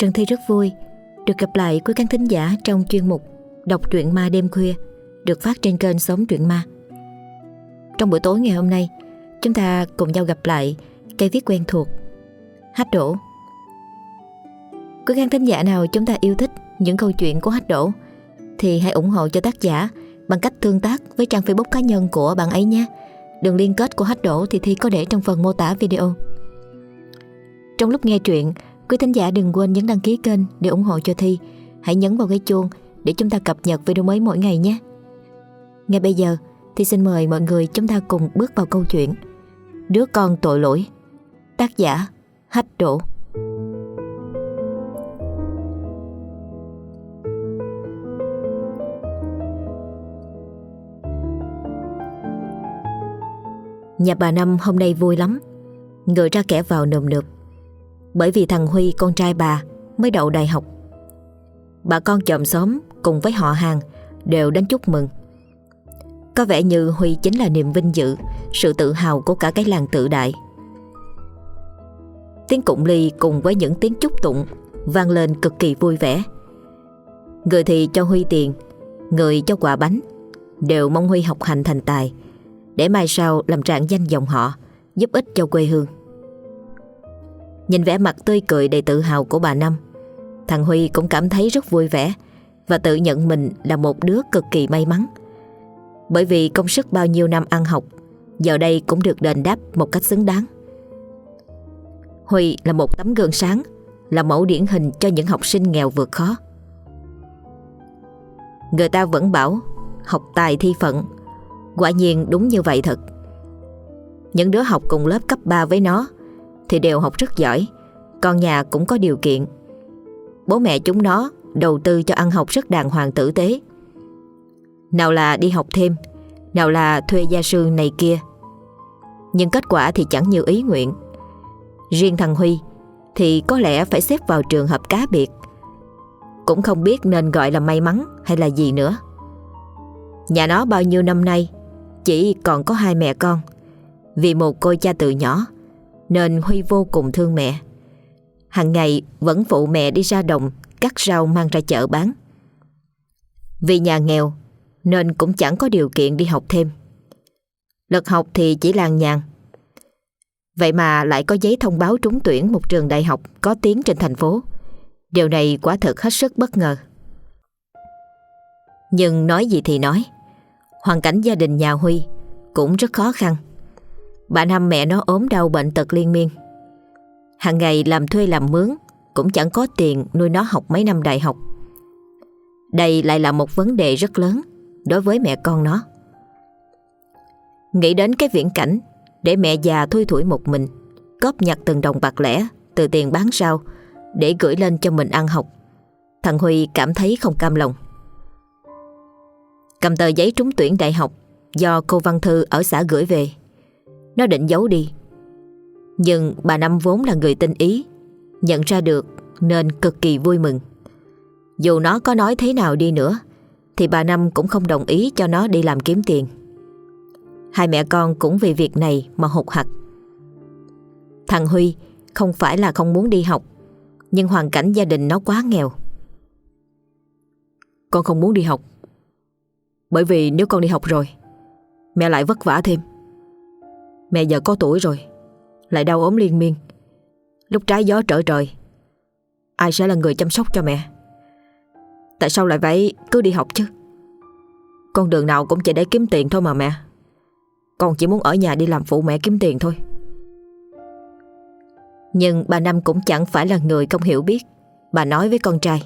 Trần Thi rất vui được gặp lại quý khán thính giả trong chuyên mục Đọc truyện ma đêm khuya được phát trên kênh Sống Truyện Ma. Trong buổi tối ngày hôm nay, chúng ta cùng nhau gặp lại cây viết quen thuộc, Hách Đỗ. Quý khán thính giả nào chúng ta yêu thích những câu chuyện của Hách Đỗ thì hãy ủng hộ cho tác giả bằng cách tương tác với trang Facebook cá nhân của bạn ấy nhé. Đường liên kết của Hách Đỗ thì Thi có để trong phần mô tả video. Trong lúc nghe truyện, quý thính giả đừng quên nhấn đăng ký kênh để ủng hộ cho Thi. Hãy nhấn vào cái chuông để chúng ta cập nhật video mới mỗi ngày nhé. Ngay bây giờ thì xin mời mọi người chúng ta cùng bước vào câu chuyện Đứa con tội lỗi, tác giả Hách Đỗ. Nhà bà Năm hôm nay vui lắm, người ra kẻ vào nườm nượp. Bởi vì thằng Huy con trai bà mới đậu đại học. Bà con chòm xóm cùng với họ hàng đều đến chúc mừng. Có vẻ như Huy chính là niềm vinh dự, sự tự hào của cả cái làng Tự Đại. Tiếng cụng ly cùng với những tiếng chúc tụng vang lên cực kỳ vui vẻ. Người thì cho Huy tiền, người cho quà bánh, đều mong Huy học hành thành tài để mai sau làm rạng danh dòng họ, giúp ích cho quê hương. Nhìn vẻ mặt tươi cười đầy tự hào của bà Năm, thằng Huy cũng cảm thấy rất vui vẻ và tự nhận mình là một đứa cực kỳ may mắn. Bởi vì công sức bao nhiêu năm ăn học giờ đây cũng được đền đáp một cách xứng đáng. Huy là một tấm gương sáng, là mẫu điển hình cho những học sinh nghèo vượt khó. Người ta vẫn bảo học tài thi phận, quả nhiên đúng như vậy thật. Những đứa học cùng lớp cấp 3 với nó thì đều học rất giỏi, con nhà cũng có điều kiện. Bố mẹ chúng nó đầu tư cho ăn học rất đàng hoàng tử tế. Nào là đi học thêm, nào là thuê gia sư này kia. Nhưng kết quả thì chẳng như ý nguyện. Riêng thằng Huy thì có lẽ phải xếp vào trường hợp cá biệt. Cũng không biết nên gọi là may mắn hay là gì nữa. Nhà nó bao nhiêu năm nay chỉ còn có hai mẹ con. Vì một cô cha từ nhỏ nên Huy vô cùng thương mẹ. Hàng ngày vẫn phụ mẹ đi ra đồng cắt rau mang ra chợ bán. Vì nhà nghèo nên cũng chẳng có điều kiện đi học thêm. Lực học thì chỉ làng nhàng. Vậy mà lại có giấy thông báo trúng tuyển một trường đại học có tiếng trên thành phố. Điều này quả thực hết sức bất ngờ. Nhưng nói gì thì nói, hoàn cảnh gia đình nhà Huy cũng rất khó khăn. Bà Năm mẹ nó ốm đau bệnh tật liên miên. Hàng ngày làm thuê làm mướn cũng chẳng có tiền nuôi nó học mấy năm đại học. Đây lại là một vấn đề rất lớn đối với mẹ con nó. Nghĩ đến cái viễn cảnh để mẹ già thui thủi một mình, cóp nhặt từng đồng bạc lẻ từ tiền bán rau để gửi lên cho mình ăn học, thằng Huy cảm thấy không cam lòng. Cầm tờ giấy trúng tuyển đại học do cô Văn Thư ở xã gửi về, nó định giấu đi. Nhưng bà Năm vốn là người tinh ý, nhận ra được nên cực kỳ vui mừng. Dù nó có nói thế nào đi nữa thì bà Năm cũng không đồng ý cho nó đi làm kiếm tiền. Hai mẹ con cũng vì việc này mà hụt hặc. Thằng Huy không phải là không muốn đi học, nhưng hoàn cảnh gia đình nó quá nghèo. Con không muốn đi học, bởi vì nếu con đi học rồi mẹ lại vất vả thêm. Mẹ giờ có tuổi rồi, lại đau ốm liên miên. Lúc trái gió trở trời, ai sẽ là người chăm sóc cho mẹ? Tại sao lại phải cứ đi học chứ? Con đường nào cũng chỉ để kiếm tiền thôi mà mẹ. Con chỉ muốn ở nhà đi làm phụ mẹ kiếm tiền thôi. Nhưng bà Năm cũng chẳng phải là người không hiểu biết. Bà nói với con trai: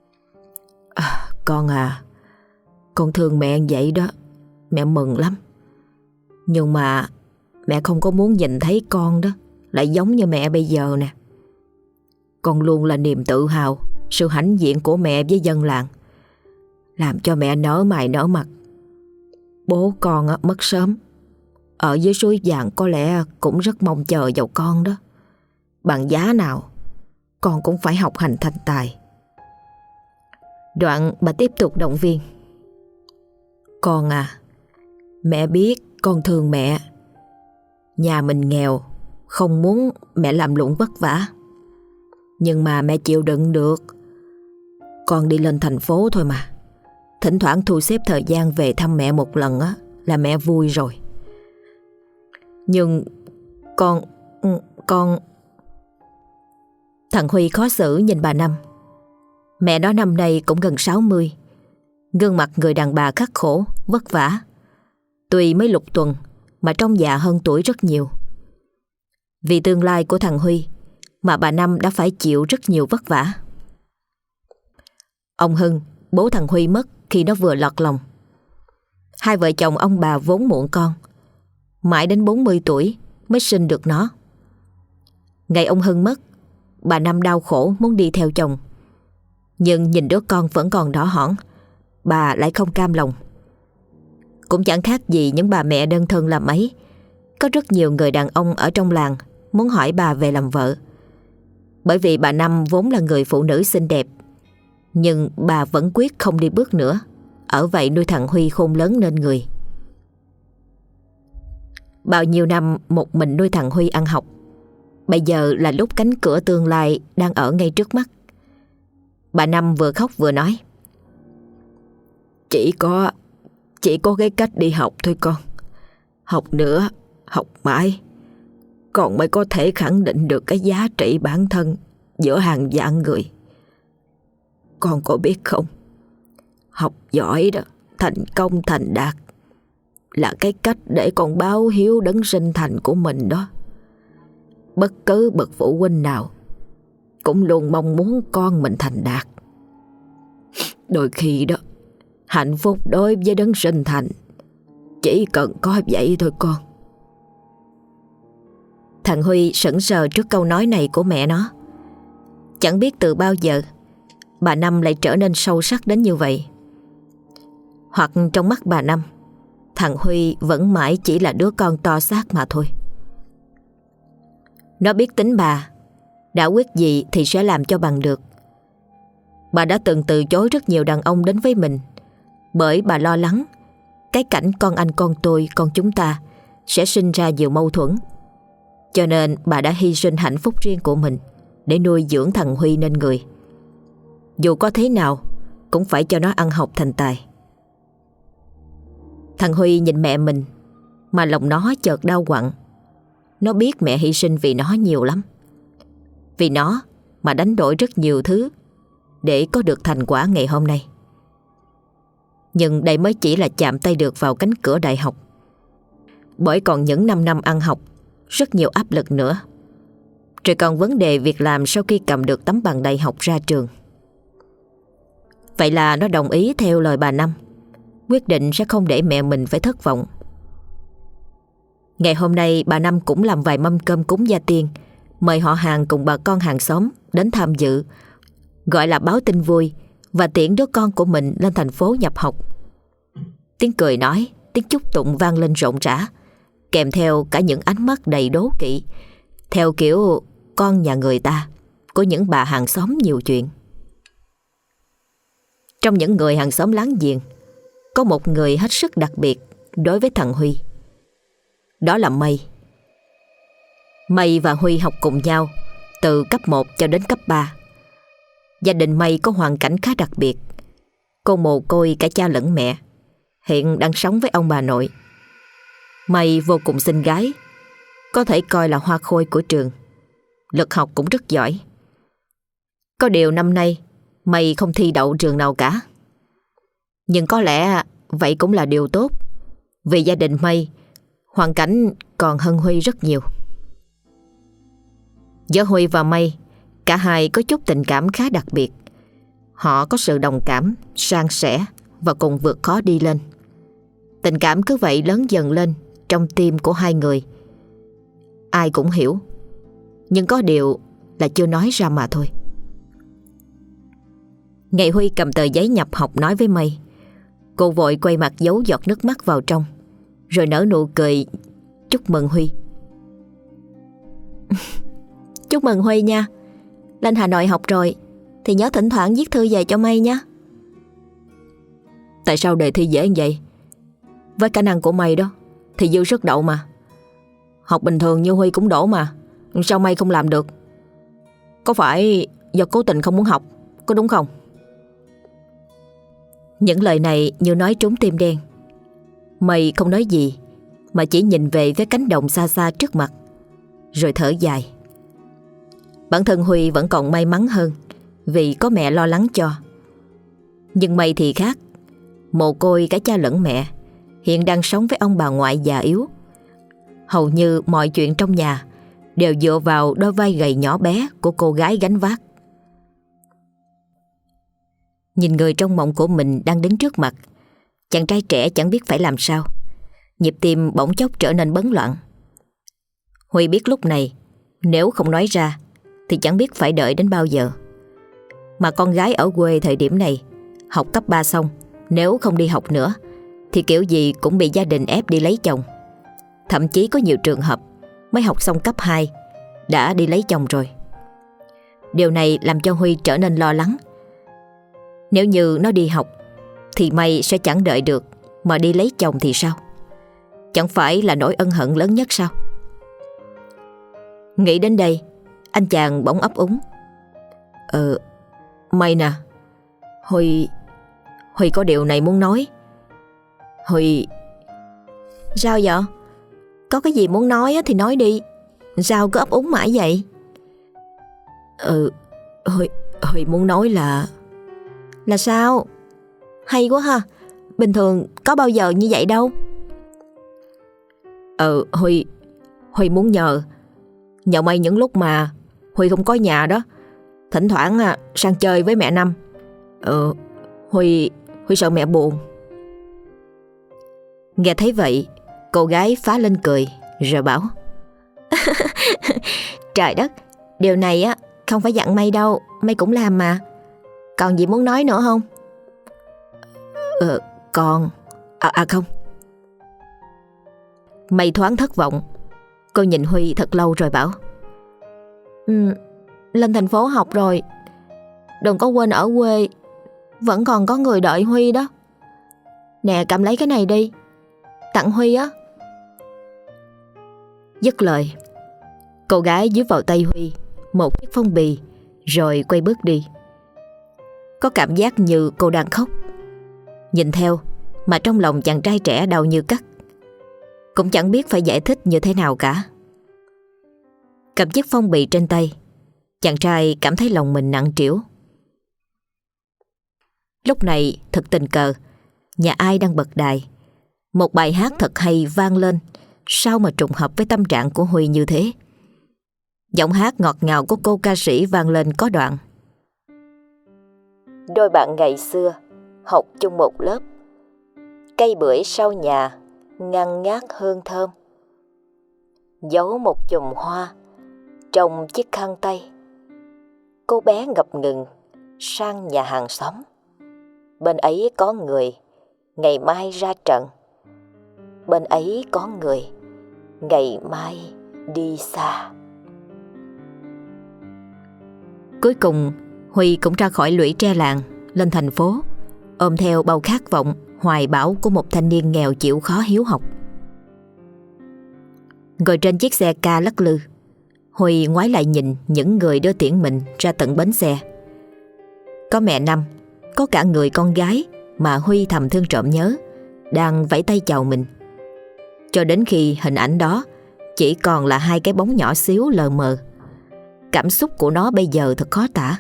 Con con thương mẹ vậy đó, mẹ mừng lắm. Nhưng mà mẹ không có muốn nhìn thấy con đó lại giống như mẹ bây giờ nè. Con luôn là niềm tự hào, sự hãnh diện của mẹ với dân làng, làm cho mẹ nở mày nở mặt. Bố con mất sớm, ở dưới suối vàng có lẽ cũng rất mong chờ vào con đó. Bằng giá nào con cũng phải học hành thành tài. Đoạn bà tiếp tục động viên: Con mẹ biết con thương mẹ. Nhà mình nghèo, không muốn mẹ làm lụng vất vả. Nhưng mà mẹ chịu đựng được. Con đi lên thành phố thôi mà. Thỉnh thoảng thu xếp thời gian về thăm mẹ một lần á là mẹ vui rồi. Nhưng con... Thằng Huy khó xử nhìn bà Năm. Mẹ nó năm nay cũng gần 60. Gương mặt người đàn bà khắc khổ, vất vả. Tuy mới lục tuần mà trông già hơn tuổi rất nhiều. Vì tương lai của thằng Huy mà bà Năm đã phải chịu rất nhiều vất vả. Ông Hưng, bố thằng Huy mất khi nó vừa lọt lòng. Hai vợ chồng ông bà vốn muộn con, mãi đến 40 tuổi mới sinh được nó. Ngày ông Hưng mất, bà Năm đau khổ muốn đi theo chồng. Nhưng nhìn đứa con vẫn còn đỏ hỏn, bà lại không cam lòng. Cũng chẳng khác gì những bà mẹ đơn thân làm ấy. Có rất nhiều người đàn ông ở trong làng muốn hỏi bà về làm vợ. Bởi vì bà Năm vốn là người phụ nữ xinh đẹp. Nhưng bà vẫn quyết không đi bước nữa, ở vậy nuôi thằng Huy khôn lớn nên người. Bao nhiêu năm một mình nuôi thằng Huy ăn học, bây giờ là lúc cánh cửa tương lai đang ở ngay trước mắt. Bà Năm vừa khóc vừa nói: Chỉ có cái cách đi học thôi con. Học nữa, học mãi, con mới có thể khẳng định được cái giá trị bản thân giữa hàng vạn người. Con có biết không, học giỏi đó, thành công thành đạt là cái cách để con báo hiếu đấng sinh thành của mình đó. Bất cứ bậc phụ huynh nào cũng luôn mong muốn con mình thành đạt. Đôi khi đó, hạnh phúc đối với đấng sinh thành chỉ cần có vậy thôi con. Thằng Huy sững sờ trước câu nói này của mẹ nó. Chẳng biết từ bao giờ bà Năm lại trở nên sâu sắc đến như vậy. Hoặc trong mắt bà Năm, thằng Huy vẫn mãi chỉ là đứa con to xác mà thôi. Nó biết tính bà, đã quyết gì thì sẽ làm cho bằng được. Bà đã từng từ chối rất nhiều đàn ông đến với mình, bởi bà lo lắng cái cảnh con anh con tôi, con chúng ta sẽ sinh ra nhiều mâu thuẫn. Cho nên bà đã hy sinh hạnh phúc riêng của mình để nuôi dưỡng thằng Huy nên người. Dù có thế nào cũng phải cho nó ăn học thành tài. Thằng Huy nhìn mẹ mình mà lòng nó chợt đau quặn. Nó biết mẹ hy sinh vì nó nhiều lắm. Vì nó mà đánh đổi rất nhiều thứ để có được thành quả ngày hôm nay. Nhưng đây mới chỉ là chạm tay được vào cánh cửa đại học. Bởi còn những 5 năm ăn học, rất nhiều áp lực nữa. Rồi còn vấn đề việc làm sau khi cầm được tấm bằng đại học ra trường. Vậy là nó đồng ý theo lời bà Năm, quyết định sẽ không để mẹ mình phải thất vọng. Ngày hôm nay bà Năm cũng làm vài mâm cơm cúng gia tiên, mời họ hàng cùng bà con hàng xóm đến tham dự, gọi là báo tin vui và tiễn đứa con của mình lên thành phố nhập học. Tiếng cười nói, tiếng chúc tụng vang lên rộn rã, kèm theo cả những ánh mắt đầy đố kỵ, theo kiểu con nhà người ta, của những bà hàng xóm nhiều chuyện. Trong những người hàng xóm láng giềng, có một người hết sức đặc biệt đối với thằng Huy. Đó là Mây. Mây và Huy học cùng nhau từ cấp 1 cho đến cấp 3. Gia đình Mây có hoàn cảnh khá đặc biệt. Cô mồ côi cả cha lẫn mẹ, hiện đang sống với ông bà nội. Mây vô cùng xinh gái, có thể coi là hoa khôi của trường. Lực học cũng rất giỏi. Có điều năm nay Mây không thi đậu trường nào cả. Nhưng có lẽ vậy cũng là điều tốt, vì gia đình Mây hoàn cảnh còn hơn Huy rất nhiều. Giữa Huy và Mây, cả hai có chút tình cảm khá đặc biệt. Họ có sự đồng cảm, san sẻ và cùng vượt khó đi lên. Tình cảm cứ vậy lớn dần lên trong tim của hai người. Ai cũng hiểu, nhưng có điều là chưa nói ra mà thôi. Ngày Huy cầm tờ giấy nhập học nói với Mây, cô vội quay mặt giấu giọt nước mắt vào trong, rồi nở nụ cười chúc mừng Huy. Chúc mừng Huy nha. Lên Hà Nội học rồi thì nhớ thỉnh thoảng viết thư về cho Mây nha. Tại sao đề thi dễ như vậy? Với khả năng của Mây đó thì dư sức đậu mà. Học bình thường như Huy cũng đổ mà, sao Mây không làm được? Có phải do cố tình không muốn học, có đúng không? Những lời này như nói trúng tim đen. Mây không nói gì, mà chỉ nhìn về với cánh đồng xa xa trước mặt, rồi thở dài. Bản thân Huy vẫn còn may mắn hơn vì có mẹ lo lắng cho. Nhưng Mây thì khác. Mồ côi cả cha lẫn mẹ, hiện đang sống với ông bà ngoại già yếu. Hầu như mọi chuyện trong nhà đều dựa vào đôi vai gầy nhỏ bé của cô gái gánh vác. Nhìn người trong mộng của mình đang đứng trước mặt, chàng trai trẻ chẳng biết phải làm sao. Nhịp tim bỗng chốc trở nên bấn loạn. Huy biết lúc này nếu không nói ra thì chẳng biết phải đợi đến bao giờ. Mà con gái ở quê thời điểm này học cấp 3 xong, nếu không đi học nữa thì kiểu gì cũng bị gia đình ép đi lấy chồng. Thậm chí có nhiều trường hợp mới học xong cấp 2 đã đi lấy chồng rồi. Điều này làm cho Huy trở nên lo lắng. Nếu như nó đi học thì Mây sẽ chẳng đợi được, mà đi lấy chồng thì sao? Chẳng phải là nỗi ân hận lớn nhất sao? Nghĩ đến đây, anh chàng bỗng ấp úng. Mây nè, Huy có điều này muốn nói. Huy... Sao vậy? Có cái gì muốn nói thì nói đi. Sao cứ ấp úng mãi vậy? Huy muốn nói là... Là sao? Hay quá ha. Bình thường có bao giờ như vậy đâu. Huy muốn nhờ Mây những lúc mà Huy không có nhà đó, thỉnh thoảng sang chơi với mẹ Năm. Huy sợ mẹ buồn. Nghe thấy vậy, cô gái phá lên cười rồi bảo: Trời đất, điều này không phải dặn Mây đâu, Mây cũng làm mà. Còn gì muốn nói nữa không? Còn... không. Mây thoáng thất vọng. Cô nhìn Huy thật lâu rồi bảo: Lên thành phố học rồi, đừng có quên ở quê vẫn còn có người đợi Huy đó. Nè, cầm lấy cái này đi, tặng Huy á. Dứt lời, cô gái dưới vào tay Huy một chiếc phong bì rồi quay bước đi. Có cảm giác như cô đang khóc. Nhìn theo mà trong lòng chàng trai trẻ đau như cắt. Cũng chẳng biết phải giải thích như thế nào cả. Cầm chiếc phong bì trên tay, chàng trai cảm thấy lòng mình nặng trĩu. Lúc này thật tình cờ, nhà ai đang bật đài. Một bài hát thật hay vang lên, sao mà trùng hợp với tâm trạng của Huy như thế. Giọng hát ngọt ngào của cô ca sĩ vang lên có đoạn: Đôi bạn ngày xưa học chung một lớp, cây bưởi sau nhà ngăn ngát hương thơm, giấu một chùm hoa trong chiếc khăn tay. Cô bé ngập ngừng sang nhà hàng xóm, bên ấy có người ngày mai ra trận, bên ấy có người ngày mai đi xa. Cuối cùng Huy cũng ra khỏi lũy tre làng, lên thành phố, ôm theo bao khát vọng hoài bão của một thanh niên nghèo chịu khó hiếu học. Ngồi trên chiếc xe ca lắc lư, Huy ngoái lại nhìn những người đưa tiễn mình ra tận bến xe. Có mẹ Năm, có cả người con gái mà Huy thầm thương trộm nhớ đang vẫy tay chào mình. Cho đến khi hình ảnh đó chỉ còn là hai cái bóng nhỏ xíu lờ mờ. Cảm xúc của nó bây giờ thật khó tả.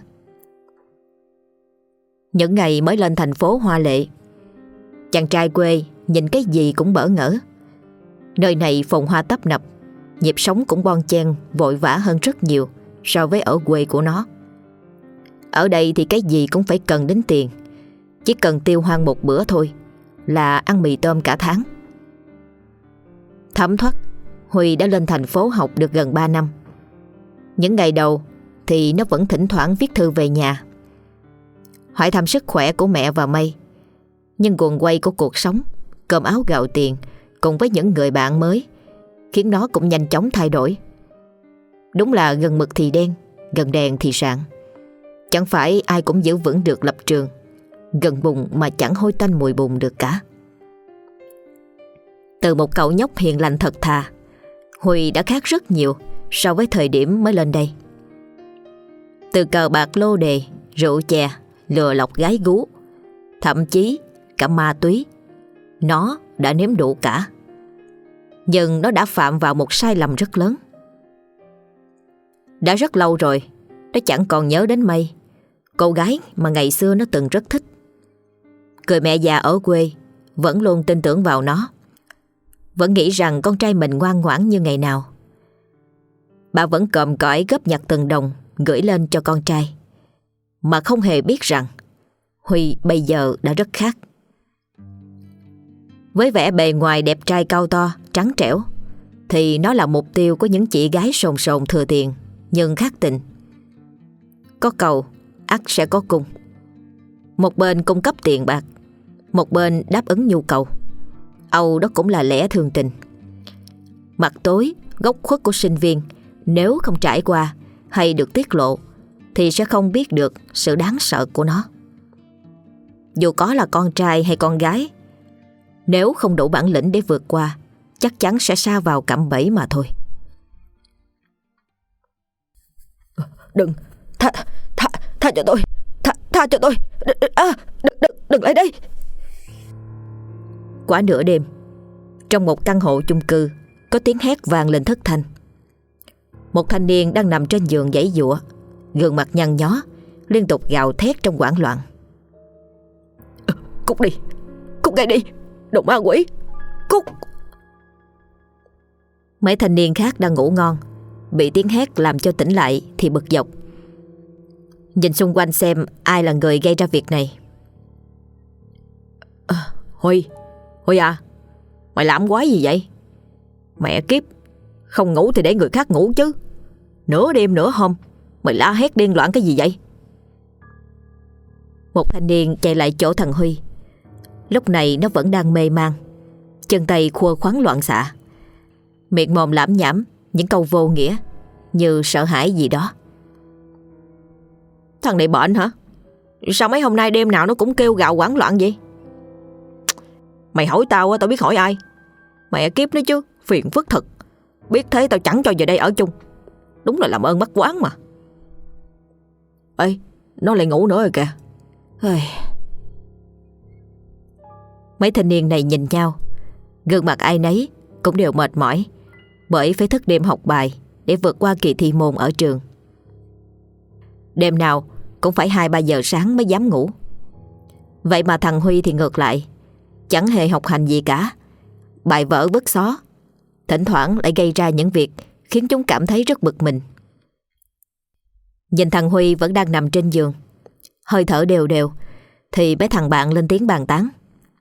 Những ngày mới lên thành phố hoa lệ, chàng trai quê nhìn cái gì cũng bỡ ngỡ. Nơi này phồn hoa tấp nập, nhịp sống cũng bon chen vội vã hơn rất nhiều so với ở quê của nó. Ở đây thì cái gì cũng phải cần đến tiền. Chỉ cần tiêu hoang một bữa thôi là ăn mì tôm cả tháng. Thấm thoát, Huy đã lên thành phố học được gần 3 năm. Những ngày đầu thì nó vẫn thỉnh thoảng viết thư về nhà, hỏi thăm sức khỏe của mẹ và Mây. Nhưng guồng quay của cuộc sống, cơm áo gạo tiền cùng với những người bạn mới khiến nó cũng nhanh chóng thay đổi. Đúng là gần mực thì đen, gần đèn thì rạng. Chẳng phải ai cũng giữ vững được lập trường, gần bùn mà chẳng hôi tanh mùi bùn được cả. Từ một cậu nhóc hiền lành thật thà, Huy đã khác rất nhiều so với thời điểm mới lên đây. Từ cờ bạc lô đề, rượu chè, lừa lọc gái gú, thậm chí cả ma túy, nó đã nếm đủ cả. Nhưng nó đã phạm vào một sai lầm rất lớn. Đã rất lâu rồi, nó chẳng còn nhớ đến Mây, cô gái mà ngày xưa nó từng rất thích. Người mẹ già ở quê vẫn luôn tin tưởng vào nó, vẫn nghĩ rằng con trai mình ngoan ngoãn như ngày nào. Bà vẫn còm cõi góp nhặt từng đồng gửi lên cho con trai, mà không hề biết rằng Huy bây giờ đã rất khác. Với vẻ bề ngoài đẹp trai cao to, trắng trẻo, thì nó là mục tiêu của những chị gái sồn sồn thừa tiền nhưng khác tình. Có cầu ắt sẽ có cung. Một bên cung cấp tiền bạc, một bên đáp ứng nhu cầu. Âu đó cũng là lẽ thường tình. Mặt tối, góc khuất của sinh viên nếu không trải qua hay được tiết lộ thì sẽ không biết được sự đáng sợ của nó. Dù có là con trai hay con gái, nếu không đủ bản lĩnh để vượt qua, chắc chắn sẽ sa vào cạm bẫy mà thôi. Đừng, tha cho tôi, tha cho tôi, đừng lại đây. Quả nửa đêm, trong một căn hộ chung cư có tiếng hét vang lên thất thanh. Một thanh niên đang nằm trên giường giãy giụa, gương mặt nhăn nhó, liên tục gào thét trong hoảng loạn. Cút đi, cút ngay đi, đồ ma quỷ, cút. Mấy thanh niên khác đang ngủ ngon, bị tiếng hét làm cho tỉnh lại thì bực dọc. Nhìn xung quanh xem ai là người gây ra việc này. Huy à, mày làm quái gì vậy? Mẹ kiếp, không ngủ thì để người khác ngủ chứ. Nửa đêm nửa hôm mày la hét điên loạn cái gì vậy? Một thanh niên chạy lại chỗ thằng Huy. Lúc này nó vẫn đang mê man, chân tay khua khoắn loạn xạ, miệng mồm lảm nhảm những câu vô nghĩa như sợ hãi gì đó. Thằng này bệnh hả? Sao mấy hôm nay đêm nào nó cũng kêu gào hoảng loạn vậy? Mày hỏi tao, tao biết hỏi ai? Mẹ kiếp nó chứ, phiền phức thật. Biết thế tao chẳng cho về đây ở chung. Đúng là làm ơn mắc quán mà. Ê, nó lại ngủ nữa rồi kìa. Mấy thanh niên này nhìn nhau, gương mặt ai nấy cũng đều mệt mỏi, bởi phải thức đêm học bài để vượt qua kỳ thi môn ở trường. Đêm nào cũng phải 2-3 giờ sáng mới dám ngủ. Vậy mà thằng Huy thì ngược lại, chẳng hề học hành gì cả, bài vở vứt xó, thỉnh thoảng lại gây ra những việc khiến chúng cảm thấy rất bực mình. Nhìn thằng Huy vẫn đang nằm trên giường, hơi thở đều đều, thì mấy thằng bạn lên tiếng bàn tán.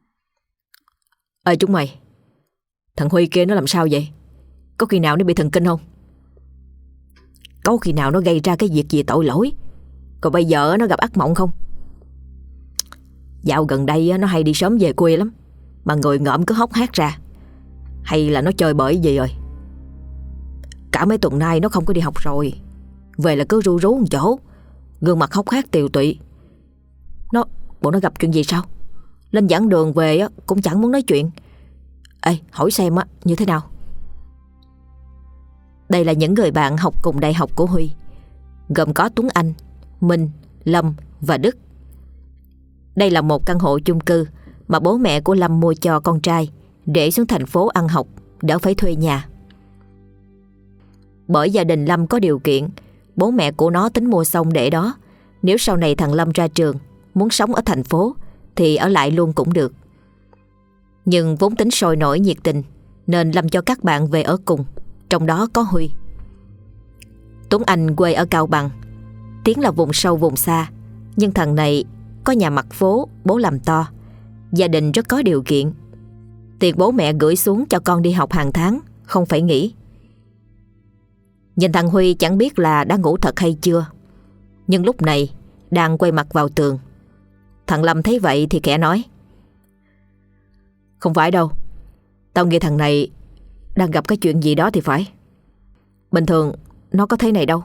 Ê chúng mày, thằng Huy kia nó làm sao vậy? Có khi nào nó bị thần kinh không? Có khi nào nó gây ra cái việc gì tội lỗi, còn bây giờ nó gặp ác mộng không? Dạo gần đây nó hay đi sớm về quê lắm, mà người ngợm cứ hốc hác ra. Hay là nó chơi bời gì rồi? Cả mấy tuần nay nó không có đi học rồi, về là cứ ru rú một chỗ, gương mặt hốc hác tiều tụy. Bộ nó gặp chuyện gì sao? Lên giảng đường về cũng chẳng muốn nói chuyện. Ê, hỏi xem như thế nào? Đây là những người bạn học cùng đại học của Huy, gồm có Tuấn Anh, Minh, Lâm và Đức. Đây là một căn hộ chung cư mà bố mẹ của Lâm mua cho con trai để xuống thành phố ăn học, đỡ phải thuê nhà. Bởi gia đình Lâm có điều kiện, bố mẹ của nó tính mua xong để đó, nếu sau này thằng Lâm ra trường muốn sống ở thành phố thì ở lại luôn cũng được. Nhưng vốn tính sôi nổi nhiệt tình nên Lâm cho các bạn về ở cùng, trong đó có Huy. Tuấn Anh quê ở Cao Bằng, Tiến là vùng sâu vùng xa, nhưng thằng này có nhà mặt phố, bố làm to, gia đình rất có điều kiện. Tiền bố mẹ gửi xuống cho con đi học hàng tháng, không phải nghỉ. Nhìn thằng Huy chẳng biết là đã ngủ thật hay chưa, nhưng lúc này đang quay mặt vào tường. Thằng Lâm thấy vậy thì khẽ nói. Không phải đâu, tao nghĩ thằng này đang gặp cái chuyện gì đó thì phải. Bình thường nó có thế này đâu.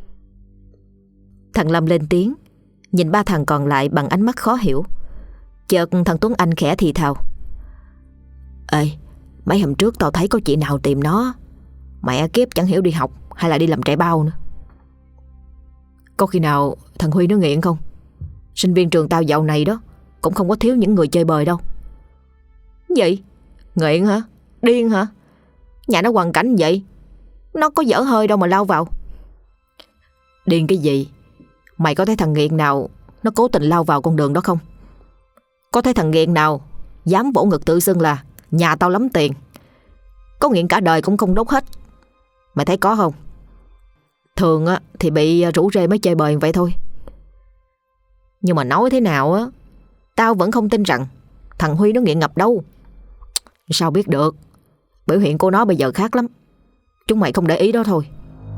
Thằng Lâm lên tiếng, nhìn ba thằng còn lại bằng ánh mắt khó hiểu. Chợt thằng Tuấn Anh khẽ thì thào. Ê, mấy hôm trước tao thấy có chị nào tìm nó, mẹ kiếp chẳng hiểu đi học hay là đi làm trại bao nữa. Có khi nào thằng Huy nó nghiện không? Sinh viên trường tao dạo này đó cũng không có thiếu những người chơi bời đâu. Gì? Nghiện hả? Điên hả? Nhà nó hoàn cảnh vậy, nó có dở hơi đâu mà lao vào. Điên cái gì? Mày có thấy thằng nghiện nào nó cố tình lao vào con đường đó không? Có thấy thằng nghiện nào dám vỗ ngực tự xưng là nhà tao lắm tiền, có nghiện cả đời cũng không đốt hết? Mày thấy có không? Thường á thì bị rủ rê mới chơi bời vậy thôi. Nhưng mà nói thế nào á, tao vẫn không tin rằng thằng Huy nó nghiện ngập đâu. Sao biết được? Biểu hiện của nó bây giờ khác lắm. Chúng mày không để ý đó thôi.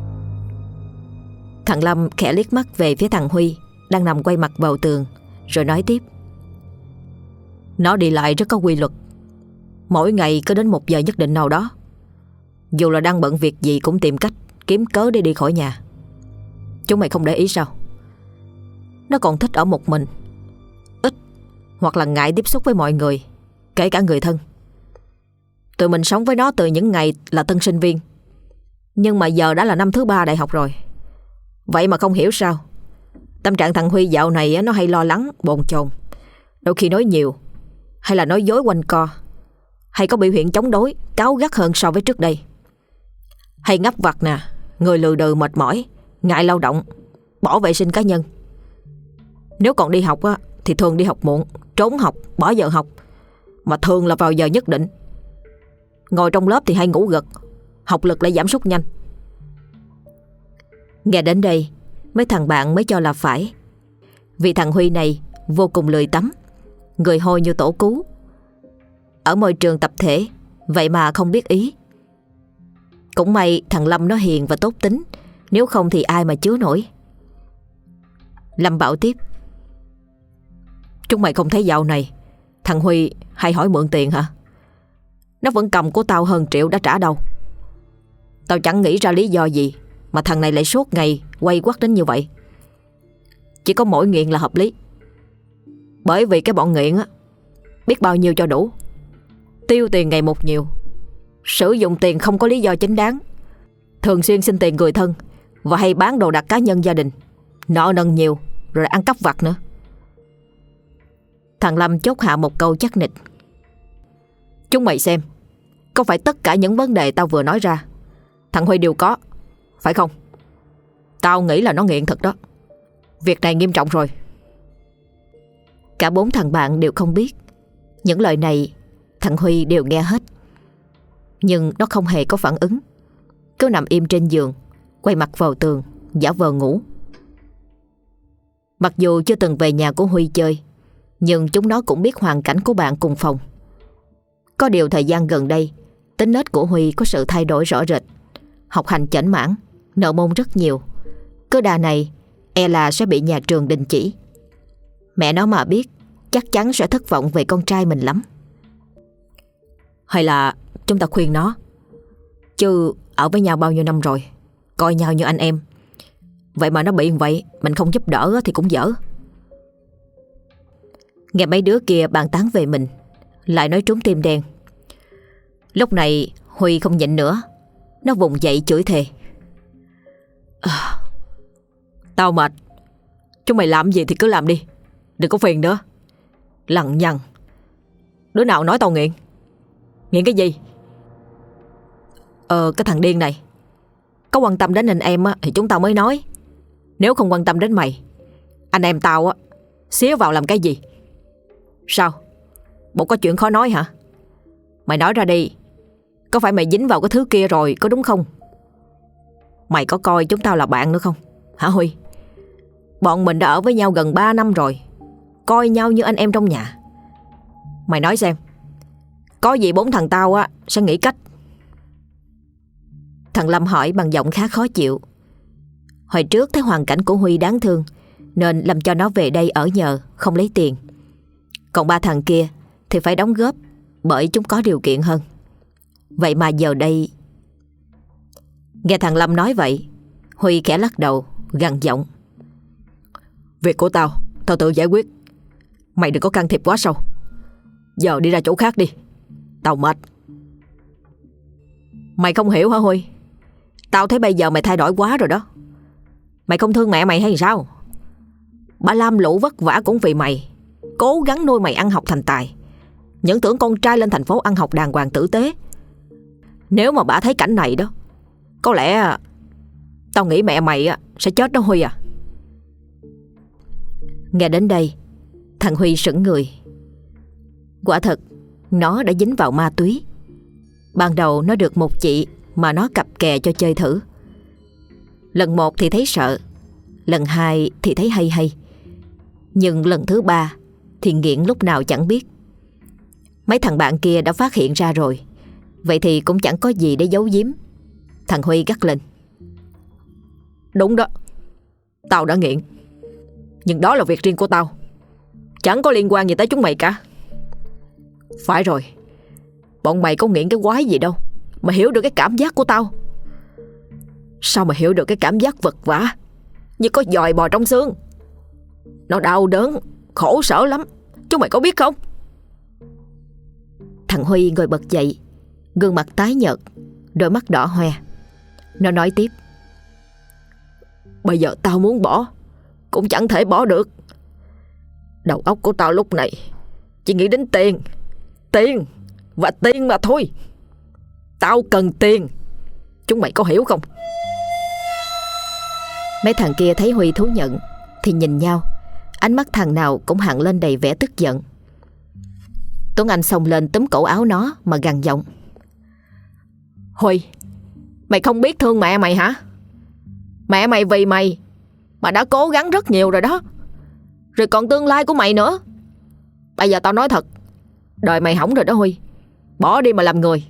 Thằng Lâm khẽ liếc mắt về phía thằng Huy đang nằm quay mặt vào tường, rồi nói tiếp. Nó đi lại rất có quy luật, mỗi ngày cứ đến một giờ nhất định nào đó, dù là đang bận việc gì cũng tìm cách kiếm cớ để đi khỏi nhà. Chúng mày không để ý sao? Nó còn thích ở một mình, ít hoặc là ngại tiếp xúc với mọi người, kể cả người thân. Tụi mình sống với nó từ những ngày là tân sinh viên, nhưng mà giờ đã là năm thứ 3 đại học rồi. Vậy mà không hiểu sao tâm trạng thằng Huy dạo này nó hay lo lắng, bồn chồn, đôi khi nói nhiều, hay là nói dối quanh co, hay có biểu hiện chống đối, cáu gắt hơn so với trước đây. Hay ngắp vặt nè, người lừ đừ mệt mỏi, ngại lao động, bỏ vệ sinh cá nhân. Nếu còn đi học á, thì thường đi học muộn, trốn học, bỏ giờ học, mà thường là vào giờ nhất định. Ngồi trong lớp thì hay ngủ gật, học lực lại giảm sút nhanh. Nghe đến đây, mấy thằng bạn mới cho là phải. Vì thằng Huy này vô cùng lười tắm, người hôi như tổ cú. Ở môi trường tập thể, vậy mà không biết ý. Cũng may thằng Lâm nó hiền và tốt tính, nếu không thì ai mà chứa nổi. Lâm bảo tiếp. Chúng mày không thấy dạo này thằng Huy hay hỏi mượn tiền hả? Nó vẫn cầm của tao hơn triệu đã trả đâu. Tao chẳng nghĩ ra lý do gì mà thằng này lại suốt ngày quay quắt đến như vậy. Chỉ có mỗi nghiện là hợp lý. Bởi vì cái bọn nghiện á, biết bao nhiêu cho đủ, tiêu tiền ngày một nhiều, sử dụng tiền không có lý do chính đáng, thường xuyên xin tiền người thân, và hay bán đồ đạc cá nhân gia đình, nợ nần nhiều, rồi ăn cắp vặt nữa. Thằng Lâm chốt hạ một câu chắc nịch. Chúng mày xem, có phải tất cả những vấn đề tao vừa nói ra thằng Huy đều có, phải không? Tao nghĩ là nó nghiện thật đó. Việc này nghiêm trọng rồi. Cả 4 thằng bạn đều không biết. Những lời này thằng Huy đều nghe hết, nhưng nó không hề có phản ứng, cứ nằm im trên giường, quay mặt vào tường, giả vờ ngủ. Mặc dù chưa từng về nhà của Huy chơi, nhưng chúng nó cũng biết hoàn cảnh của bạn cùng phòng. Có điều thời gian gần đây, tính nết của Huy có sự thay đổi rõ rệt. Học hành chểnh mảng, nợ môn rất nhiều. Cứ đà này e là sẽ bị nhà trường đình chỉ. Mẹ nó mà biết, chắc chắn sẽ thất vọng về con trai mình lắm. Hay là chúng ta khuyên nó, chứ ở với nhau bao nhiêu năm rồi, coi nhau như anh em, vậy mà nó bị như vậy, mình không giúp đỡ thì cũng dở. Nghe mấy đứa kia bàn tán về mình, lại nói trúng tim đen. Lúc này Huy không nhịn nữa, nó vùng dậy chửi thề. Tao mệt, chúng mày làm gì thì cứ làm đi, đừng có phiền nữa. Lằng nhằng, đứa nào nói tao nghiện? Nghiện cái gì? Cái thằng điên này có quan tâm đến anh em á, thì chúng tao mới nói. Nếu không quan tâm đến mày, anh em tao á xía vào làm cái gì? Sao? Bộ có chuyện khó nói hả? Mày nói ra đi, có phải mày dính vào cái thứ kia rồi, có đúng không? Mày có coi chúng tao là bạn nữa không? Hả Huy? Bọn mình đã ở với nhau gần 3 năm rồi, coi nhau như anh em trong nhà. Mày nói xem, có gì 4 thằng tao á sẽ nghĩ cách. Thằng Lâm hỏi bằng giọng khá khó chịu. Hồi trước thấy hoàn cảnh của Huy đáng thương, nên Lâm cho nó về đây ở nhờ, không lấy tiền. Còn 3 thằng kia thì phải đóng góp, bởi chúng có điều kiện hơn. Vậy mà giờ đây... Nghe thằng Lâm nói vậy, Huy khẽ lắc đầu, gằn giọng. Việc của tao, tao tự giải quyết. Mày đừng có can thiệp quá sâu. Giờ đi ra chỗ khác đi, tao mệt. Mày không hiểu hả Huy? Tao thấy bây giờ mày thay đổi quá rồi đó. Mày không thương mẹ mày hay sao? Bà lam lũ vất vả cũng vì mày, cố gắng nuôi mày ăn học thành tài, những tưởng con trai lên thành phố ăn học đàng hoàng tử tế. Nếu mà bà thấy cảnh này đó, có lẽ tao nghĩ mẹ mày sẽ chết đó Huy à. Nghe đến đây, thằng Huy sững người. Quả thật, nó đã dính vào ma túy. Ban đầu nó được một chị mà nó cặp kè cho chơi thử. Lần 1 thì thấy sợ, lần 2 thì thấy hay hay, nhưng lần thứ 3 thì nghiện lúc nào chẳng biết. Mấy thằng bạn kia đã phát hiện ra rồi, vậy thì cũng chẳng có gì để giấu giếm. Thằng Huy gắt lên. Đúng đó, tao đã nghiện, nhưng đó là việc riêng của tao, chẳng có liên quan gì tới chúng mày cả. Phải rồi, bọn mày có nghiện cái quái gì đâu mà hiểu được cái cảm giác của tao. Sao mà hiểu được cái cảm giác vật vã như có dòi bò trong xương? Nó đau đớn, khổ sở lắm, chúng mày có biết không? Thằng Huy ngồi bật dậy, gương mặt tái nhợt, đôi mắt đỏ hoe. Nó nói tiếp. Bây giờ tao muốn bỏ cũng chẳng thể bỏ được. Đầu óc của tao lúc này chỉ nghĩ đến tiền, tiền và tiền mà thôi. Tao cần tiền, chúng mày có hiểu không? Mấy thằng kia thấy Huy thú nhận thì nhìn nhau, ánh mắt thằng nào cũng hằn lên đầy vẻ tức giận. Tuấn Anh xông lên túm cổ áo nó mà gằn giọng. Huy, mày không biết thương mẹ mày hả? Mẹ mày vì mày mà đã cố gắng rất nhiều rồi đó, rồi còn tương lai của mày nữa. Bây giờ tao nói thật, đời mày hỏng rồi đó Huy, bỏ đi mà làm người.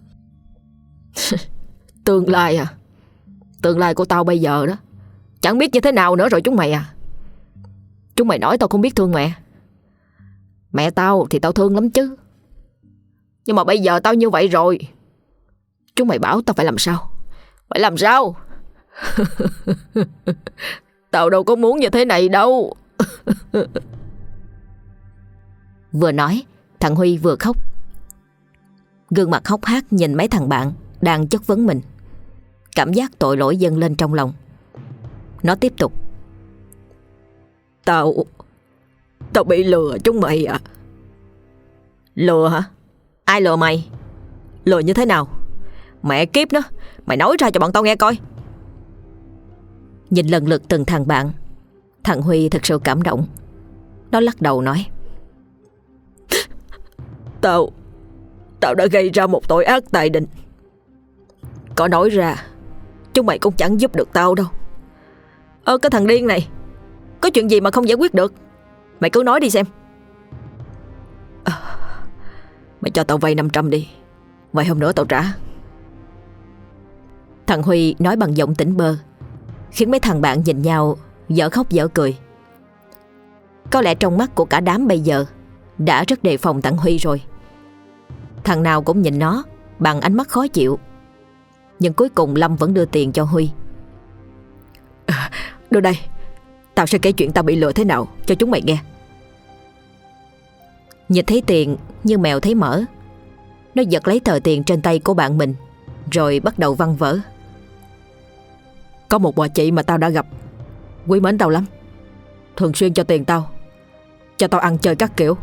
Tương lai à? Tương lai của tao bây giờ đó chẳng biết như thế nào nữa rồi chúng mày à. Chúng mày nói tao không biết thương mẹ. Mẹ tao thì tao thương lắm chứ, nhưng mà bây giờ tao như vậy rồi, chúng mày bảo tao phải làm sao? Phải làm sao? Tao đâu có muốn như thế này đâu. Vừa nói, thằng Huy vừa khóc. Gương mặt hốc hác nhìn mấy thằng bạn đang chất vấn mình. Cảm giác tội lỗi dâng lên trong lòng. Nó tiếp tục. Tao bị lừa chúng mày à? Lừa hả? Ai lừa mày? Lừa như thế nào? Mẹ kiếp nó, mày nói ra cho bọn tao nghe coi. Nhìn lần lượt từng thằng bạn, thằng Huy thật sự cảm động. Nó lắc đầu nói. Tao đã gây ra một tội ác tài đình. Có nói ra chúng mày cũng chẳng giúp được tao đâu. Cái thằng điên này, có chuyện gì mà không giải quyết được? Mày cứ nói đi xem. Mày cho tao vay 500 đi, vài hôm nữa tao trả. Thằng Huy nói bằng giọng tỉnh bơ, khiến mấy thằng bạn nhìn nhau dở khóc dở cười. Có lẽ trong mắt của cả đám bây giờ đã rất đề phòng thằng Huy rồi. Thằng nào cũng nhìn nó bằng ánh mắt khó chịu. Nhưng cuối cùng Lâm vẫn đưa tiền cho Huy. Đưa đây, tao sẽ kể chuyện tao bị lừa thế nào cho chúng mày nghe. Nhìn thấy tiền như mèo thấy mỡ, nó giật lấy tờ tiền trên tay của bạn mình, rồi bắt đầu văn vở. Có một bà chị mà tao đã gặp, quý mến tao lắm, thường xuyên cho tiền tao, cho tao ăn chơi các kiểu.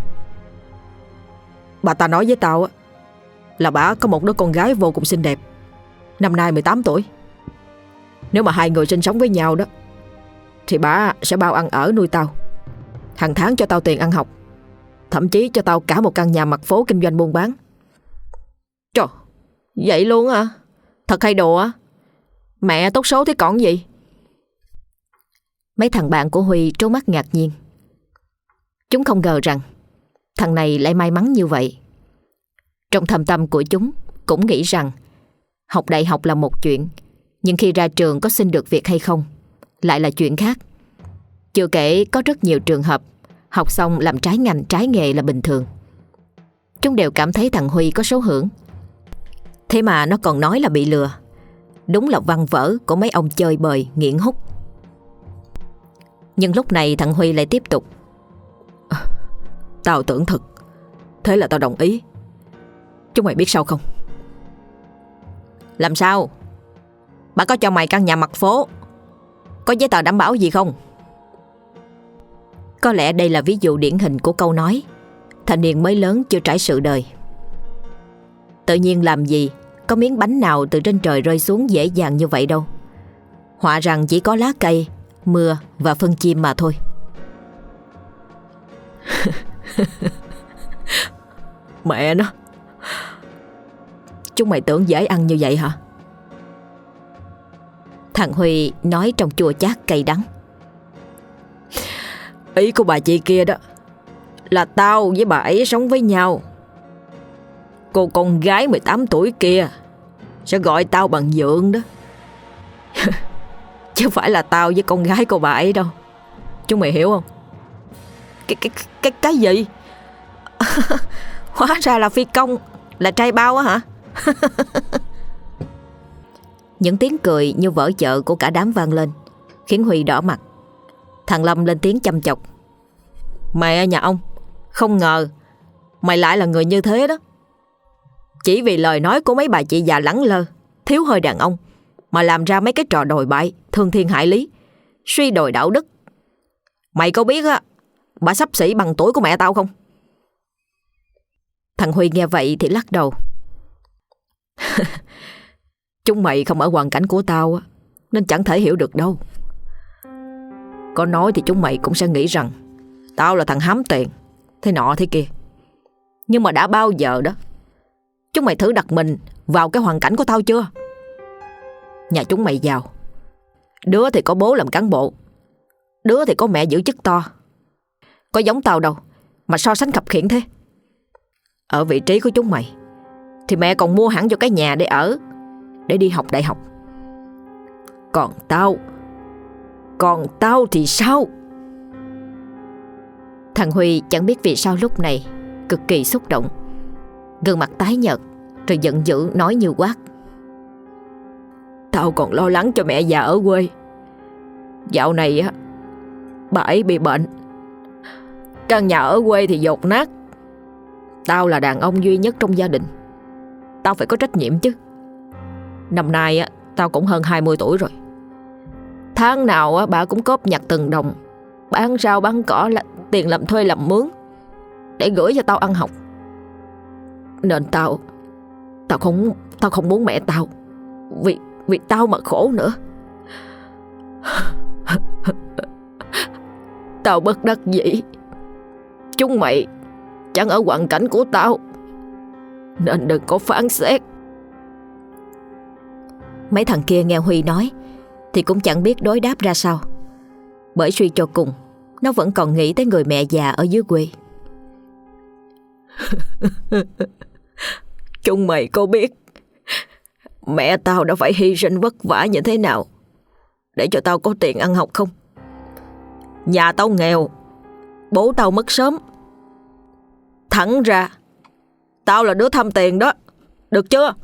Bà ta nói với tao là bà có một đứa con gái vô cùng xinh đẹp, năm nay 18 tuổi. Nếu mà hai người sinh sống với nhau đó thì bà sẽ bao ăn ở nuôi tao, hàng tháng cho tao tiền ăn học, thậm chí cho tao cả một căn nhà mặt phố kinh doanh buôn bán. Trời, vậy luôn hả? Thật hay đùa? Mẹ tốt số thế còn gì? Mấy thằng bạn của Huy trố mắt ngạc nhiên. Chúng không ngờ rằng thằng này lại may mắn như vậy. Trong thâm tâm của chúng cũng nghĩ rằng học đại học là một chuyện, nhưng khi ra trường có xin được việc hay không lại là chuyện khác. Chưa kể có rất nhiều trường hợp học xong làm trái ngành trái nghề là bình thường. Chúng đều cảm thấy thằng Huy có số hưởng. Thế mà nó còn nói là bị lừa. Đúng là văn vở của mấy ông chơi bời nghiện hút. Nhưng lúc này thằng Huy lại tiếp tục. Tao tưởng thật, thế là tao đồng ý. Chúng mày biết sao không? Làm sao? Bà có cho mày căn nhà mặt phố, Có giấy tờ đảm bảo gì không? Có lẽ đây là ví dụ điển hình của câu nói thanh niên mới lớn chưa trải sự đời. Tự nhiên làm gì có miếng bánh nào từ trên trời rơi xuống dễ dàng như vậy đâu. Họa rằng chỉ có lá cây, mưa và phân chim mà thôi. Mẹ nó, chúng mày tưởng dễ ăn như vậy hả? Thằng Huy nói trong chua chát cay đắng. Ý của bà chị kia đó là tao với bà ấy sống với nhau. Cô con gái 18 tuổi kia sẽ gọi tao bằng dượng đó. Chứ phải là tao với con gái của bà ấy đâu. Chúng mày hiểu không? Cái gì? Hóa ra là phi công, là trai bao á hả? Những tiếng cười như vỡ chợ của cả đám vang lên, khiến Huy đỏ mặt. Thằng Lâm lên tiếng chăm chọc. Mẹ nhà ông, không ngờ mày lại là người như thế đó. Chỉ vì lời nói của mấy bà chị già lẳng lơ, thiếu hơi đàn ông mà làm ra mấy cái trò đồi bại, thương thiên hại lý, suy đồi đạo đức. Mày có biết á, bà xấp xỉ bằng tuổi của mẹ tao không? Thằng Huy nghe vậy thì lắc đầu. Chúng mày không ở hoàn cảnh của tao nên chẳng thể hiểu được đâu. Có nói thì chúng mày cũng sẽ nghĩ rằng tao là thằng hám tiền, thế nọ thế kia. Nhưng mà đã bao giờ đó chúng mày thử đặt mình vào cái hoàn cảnh của tao chưa? Nhà chúng mày giàu, đứa thì có bố làm cán bộ, đứa thì có mẹ giữ chức to. Có giống tao đâu mà so sánh khập khiễng thế. Ở vị trí của chúng mày thì mẹ còn mua hẳn cho cái nhà để ở, để đi học đại học. Còn tao thì sao? Thằng Huy chẳng biết vì sao lúc này cực kỳ xúc động, gương mặt tái nhợt rồi giận dữ nói như quát. Tao còn lo lắng cho mẹ già ở quê. Dạo này á, bà ấy bị bệnh, căn nhà ở quê thì dột nát. Tao là đàn ông duy nhất trong gia đình, tao phải có trách nhiệm chứ. Năm nay á, tao cũng hơn 20 tuổi rồi. Tháng nào á, bà cũng cóp nhặt từng đồng, bán rau bán cỏ là tiền làm thuê làm mướn để gửi cho tao ăn học. Nên tao không muốn mẹ tao vì tao mà khổ nữa. Tao bất đắc dĩ. Chúng mày chẳng ở hoàn cảnh của tao nên đừng có phán xét. Mấy thằng kia nghe Huy nói thì cũng chẳng biết đối đáp ra sao, bởi suy cho cùng nó vẫn còn nghĩ tới người mẹ già ở dưới quê. Chúng mày có biết mẹ tao đã phải hy sinh vất vả như thế nào để cho tao có tiền ăn học không? Nhà tao nghèo, bố tao mất sớm. Thẳng ra tao là đứa tham tiền đó, được chưa?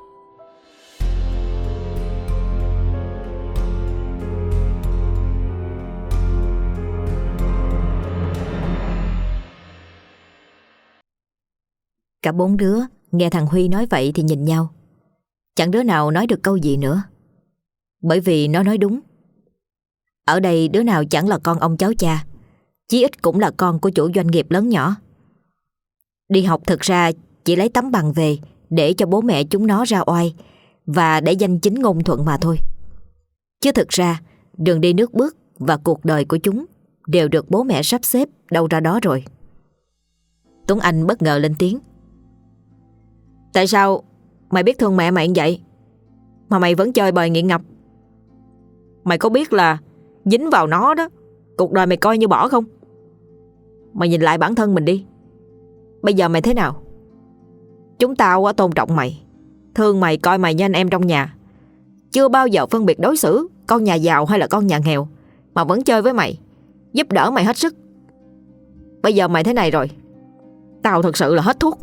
Cả bốn đứa nghe thằng Huy nói vậy thì nhìn nhau. Chẳng đứa nào nói được câu gì nữa, bởi vì nó nói đúng. Ở đây đứa nào chẳng là con ông cháu cha, chí ít cũng là con của chủ doanh nghiệp lớn nhỏ. Đi học thực ra chỉ lấy tấm bằng về để cho bố mẹ chúng nó ra oai và để danh chính ngôn thuận mà thôi. Chứ thực ra đường đi nước bước và cuộc đời của chúng đều được bố mẹ sắp xếp đâu ra đó rồi. Tuấn Anh bất ngờ lên tiếng. Tại sao mày biết thương mẹ mày như vậy mà mày vẫn chơi bời nghiện ngập? Mày có biết là dính vào nó đó, cuộc đời mày coi như bỏ không? Mày nhìn lại bản thân mình đi. Bây giờ mày thế nào? Chúng tao tôn trọng mày, thương mày, coi mày như anh em trong nhà, chưa bao giờ phân biệt đối xử con nhà giàu hay là con nhà nghèo, mà vẫn chơi với mày, giúp đỡ mày hết sức. Bây giờ mày thế này rồi, tao thật sự là hết thuốc.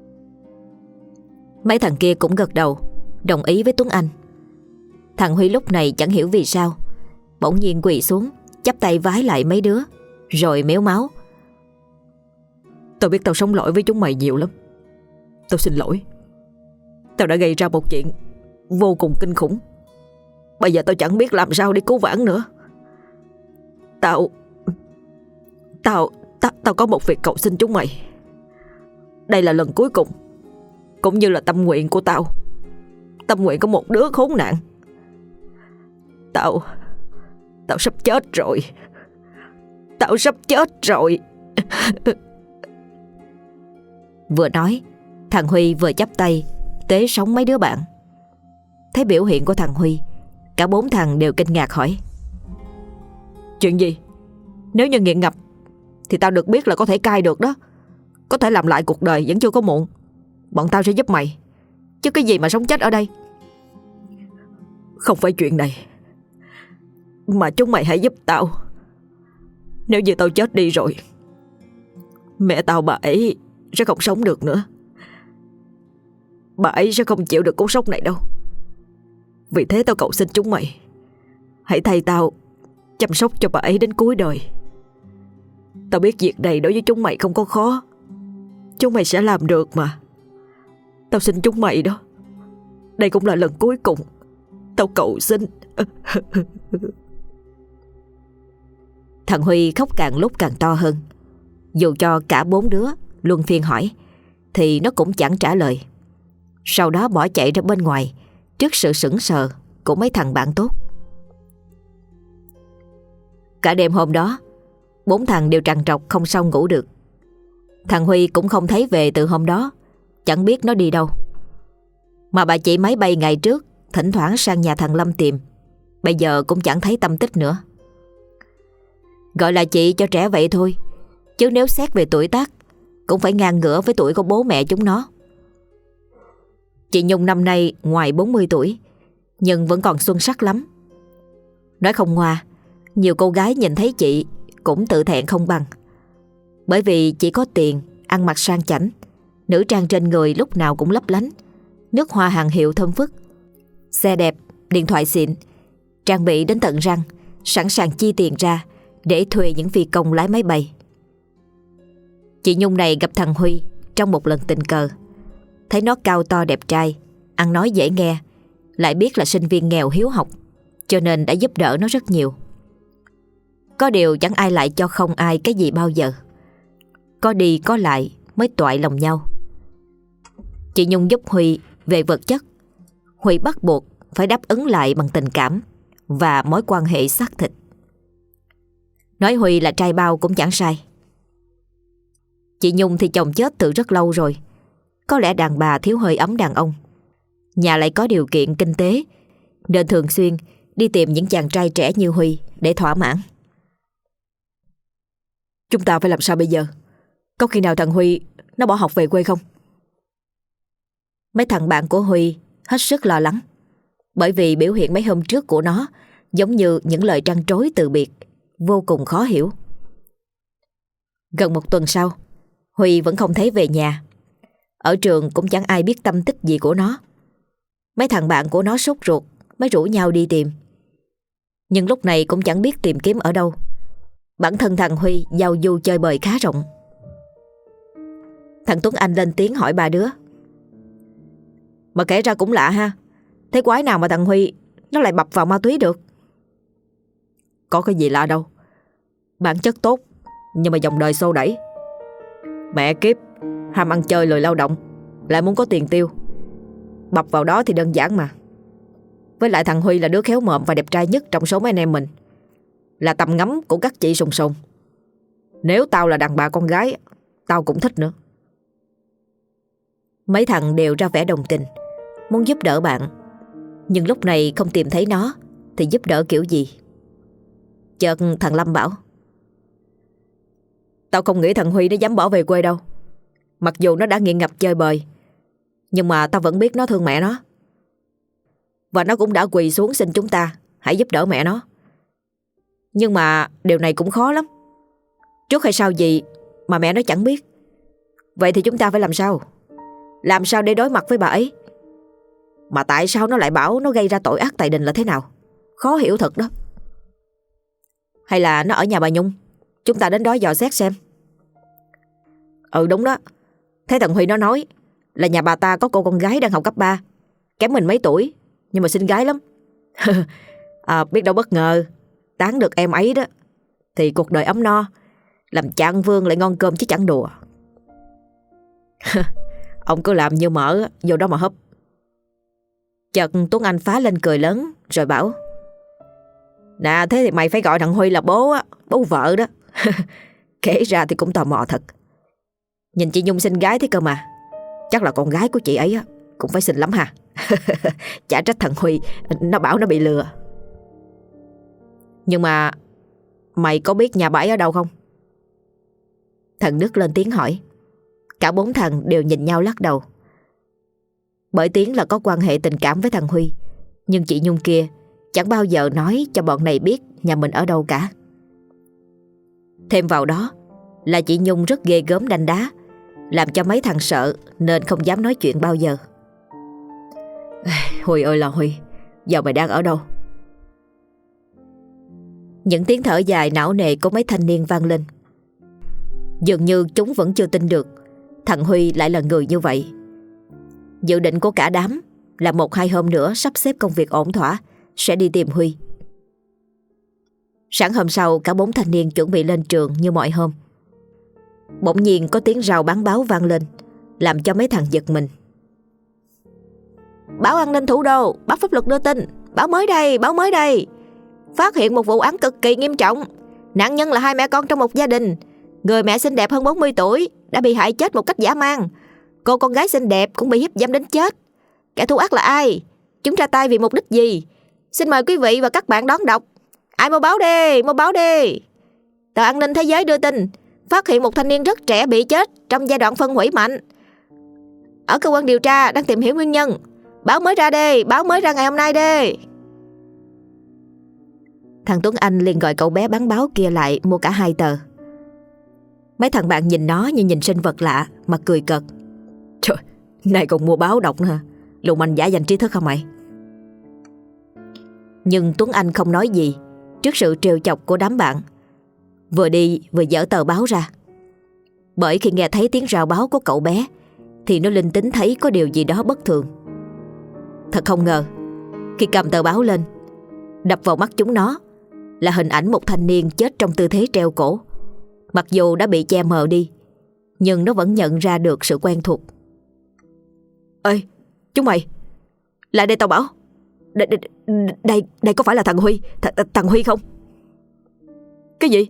Mấy thằng kia cũng gật đầu, đồng ý với Tuấn Anh. Thằng Huy lúc này chẳng hiểu vì sao bỗng nhiên quỳ xuống, chắp tay vái lại mấy đứa, rồi mếu máo. Tao biết tao sống lỗi với chúng mày nhiều lắm. Tao xin lỗi. Tao đã gây ra một chuyện vô cùng kinh khủng. Bây giờ tao chẳng biết làm sao để cứu vãn nữa. Tao Tao Tao có một việc cầu xin chúng mày. Đây là lần cuối cùng, cũng như là tâm nguyện của tao, tâm nguyện của một đứa khốn nạn. Tao sắp chết rồi. Tao sắp chết rồi. Vừa nói, thằng Huy vừa chắp tay tế sống mấy đứa bạn. Thấy biểu hiện của thằng Huy, cả 4 thằng đều kinh ngạc hỏi: Chuyện gì? Nếu như nghiện ngập thì tao được biết là có thể cai được đó. Có thể làm lại cuộc đời, vẫn chưa có muộn. Bọn tao sẽ giúp mày, chứ cái gì mà sống chết ở đây. Không phải chuyện này, mà chúng mày hãy giúp tao. Nếu như tao chết đi rồi, mẹ tao bà ấy sẽ không sống được nữa. Bà ấy sẽ không chịu được cú sốc này đâu. Vì thế tao cầu xin chúng mày, hãy thay tao chăm sóc cho bà ấy đến cuối đời. Tao biết việc này đối với chúng mày không có khó. Chúng mày sẽ làm được mà. Tao xin chúng mày đó. Đây cũng là lần cuối cùng. Tao cầu xin. Thằng Huy khóc càng lúc càng to hơn. Dù cho cả 4 đứa luân phiên hỏi thì nó cũng chẳng trả lời. Sau đó bỏ chạy ra bên ngoài trước sự sững sờ của mấy thằng bạn tốt. Cả đêm hôm đó, 4 thằng đều trằn trọc không sao ngủ được. Thằng Huy cũng không thấy về từ hôm đó, chẳng biết nó đi đâu. Mà bà chị máy bay ngày trước thỉnh thoảng sang nhà thằng Lâm tìm, bây giờ cũng chẳng thấy tâm tích nữa. Gọi là chị cho trẻ vậy thôi, chứ nếu xét về tuổi tác cũng phải ngang ngửa với tuổi của bố mẹ chúng nó. Chị Nhung năm nay ngoài 40 tuổi, nhưng vẫn còn xuân sắc lắm. Nói không ngoa, nhiều cô gái nhìn thấy chị cũng tự thẹn không bằng. Bởi vì chị có tiền, ăn mặc sang chảnh, nữ trang trên người lúc nào cũng lấp lánh, nước hoa hàng hiệu thơm phức, xe đẹp, điện thoại xịn, trang bị đến tận răng, sẵn sàng chi tiền ra để thuê những phi công lái máy bay. Chị Nhung này gặp thằng Huy trong một lần tình cờ, thấy nó cao to đẹp trai, ăn nói dễ nghe, lại biết là sinh viên nghèo hiếu học, cho nên đã giúp đỡ nó rất nhiều. Có điều chẳng ai lại cho không ai cái gì bao giờ. Có đi có lại mới toại lòng nhau. Chị Nhung giúp Huy về vật chất, Huy bắt buộc phải đáp ứng lại bằng tình cảm và mối quan hệ xác thịt. Nói Huy là trai bao cũng chẳng sai. Chị Nhung thì chồng chết từ rất lâu rồi. Có lẽ đàn bà thiếu hơi ấm đàn ông. Nhà lại có điều kiện kinh tế, nên thường xuyên đi tìm những chàng trai trẻ như Huy để thỏa mãn. Chúng ta phải làm sao bây giờ? Có khi nào thằng Huy nó bỏ học về quê không? Mấy thằng bạn của Huy hết sức lo lắng, bởi vì biểu hiện mấy hôm trước của nó giống như những lời trăn trối từ biệt, vô cùng khó hiểu. Gần một tuần sau, Huy vẫn không thấy về nhà. Ở trường cũng chẳng ai biết tâm tích gì của nó. Mấy thằng bạn của nó sốt ruột mới rủ nhau đi tìm. Nhưng lúc này cũng chẳng biết tìm kiếm ở đâu. Bản thân thằng Huy giao du chơi bời khá rộng. Thằng Tuấn Anh lên tiếng hỏi ba đứa: Mà kể ra cũng lạ ha, thế quái nào mà thằng Huy nó lại bập vào ma túy được? Có cái gì lạ đâu, bản chất tốt, nhưng mà dòng đời xô đẩy. Mẹ kiếp, ham ăn chơi lười lao động, lại muốn có tiền tiêu, bập vào đó thì đơn giản mà. Với lại thằng Huy là đứa khéo mồm và đẹp trai nhất trong số mấy anh em mình, là tầm ngắm của các chị sùng sùng. Nếu tao là đàn bà con gái, tao cũng thích nữa. Mấy thằng đều ra vẻ đồng tình, muốn giúp đỡ bạn. Nhưng lúc này không tìm thấy nó thì giúp đỡ kiểu gì? Chợt thằng Lâm bảo: Tao không nghĩ thằng Huy nó dám bỏ về quê đâu. Mặc dù nó đã nghiện ngập chơi bời, nhưng mà tao vẫn biết nó thương mẹ nó. Và nó cũng đã quỳ xuống xin chúng ta hãy giúp đỡ mẹ nó. Nhưng mà điều này cũng khó lắm. Trước hay sau gì mà mẹ nó chẳng biết. Vậy thì chúng ta phải làm sao? Làm sao để đối mặt với bà ấy? Mà tại sao nó lại bảo nó gây ra tội ác tại đình là thế nào? Khó hiểu thật đó. Hay là nó ở nhà bà Nhung, chúng ta đến đó dò xét xem. Ừ đúng đó. Thế thằng Huy nó nói là nhà bà ta có cô con gái đang học cấp 3, kém mình mấy tuổi, nhưng mà xinh gái lắm. Biết đâu bất ngờ tán được em ấy đó. thì cuộc đời ấm no. Làm trạng vương lại ngon cơm chứ chẳng đùa. Ông cứ làm như mỡ, vô đó mà húp. Chợt Tuấn Anh phá lên cười lớn rồi bảo: Nè, thế thì mày phải gọi thằng Huy là bố á, bố vợ đó. Kể ra thì cũng tò mò thật. Nhìn chị Nhung xinh gái thế cơ mà. Chắc là con gái của chị ấy á cũng phải xinh lắm ha. Chả trách thằng Huy nó bảo nó bị lừa. Nhưng mà mày có biết nhà bà ấy ở đâu không? Thằng Đức lên tiếng hỏi. Cả bốn thằng đều nhìn nhau lắc đầu. Bởi Tiến là có quan hệ tình cảm với thằng Huy, nhưng chị Nhung kia chẳng bao giờ nói cho bọn này biết nhà mình ở đâu cả. Thêm vào đó là chị Nhung rất ghê gớm đanh đá, làm cho mấy thằng sợ nên không dám nói chuyện bao giờ. Huy ơi là Huy, giờ mày đang ở đâu? Những tiếng thở dài não nề của mấy thanh niên vang lên. Dường như chúng vẫn chưa tin được thằng Huy lại là người như vậy. Dự định của cả đám là 1-2 hôm nữa sắp xếp công việc ổn thỏa sẽ đi tìm Huy. Sáng hôm sau, cả 4 thanh niên chuẩn bị lên trường như mọi hôm. Bỗng nhiên có tiếng rào bán báo vang lên, làm cho mấy thằng giật mình. Báo An ninh thủ đô, báo pháp luật đưa tin. Báo mới đây, báo mới đây. Phát hiện một vụ án cực kỳ nghiêm trọng. Nạn nhân là 2 mẹ con trong một gia đình. Người mẹ xinh đẹp hơn 40 tuổi đã bị hại chết một cách dã man. Cô con gái xinh đẹp cũng bị hiếp dâm đến chết. Kẻ thù ác là ai? Chúng ra tay vì mục đích gì? Xin mời quý vị và các bạn đón đọc. Ai mau báo đi, mau báo đi. Tờ An ninh Thế giới đưa tin phát hiện một thanh niên rất trẻ bị chết trong giai đoạn phân hủy mạnh. Ở cơ quan điều tra đang tìm hiểu nguyên nhân. Báo mới ra đi, báo mới ra ngày hôm nay đi. Thằng Tuấn Anh liền gọi cậu bé bán báo kia lại mua cả 2 tờ. Mấy thằng bạn nhìn nó như nhìn sinh vật lạ mà cười cợt. Trời, này còn mua báo đọc nữa hả? Lùm anh giả danh trí thức hả mày? Nhưng Tuấn Anh không nói gì trước sự trêu chọc của đám bạn. Vừa đi vừa dở tờ báo ra. Bởi khi nghe thấy tiếng rao báo của cậu bé thì nó linh tính thấy có điều gì đó bất thường. Thật không ngờ, khi cầm tờ báo lên, đập vào mắt chúng nó là hình ảnh một thanh niên chết trong tư thế treo cổ. Mặc dù đã bị che mờ đi, nhưng nó vẫn nhận ra được sự quen thuộc. Ê, chúng mày, lại đây tao bảo. Đây có phải là thằng Huy, thằng Huy không? Cái gì?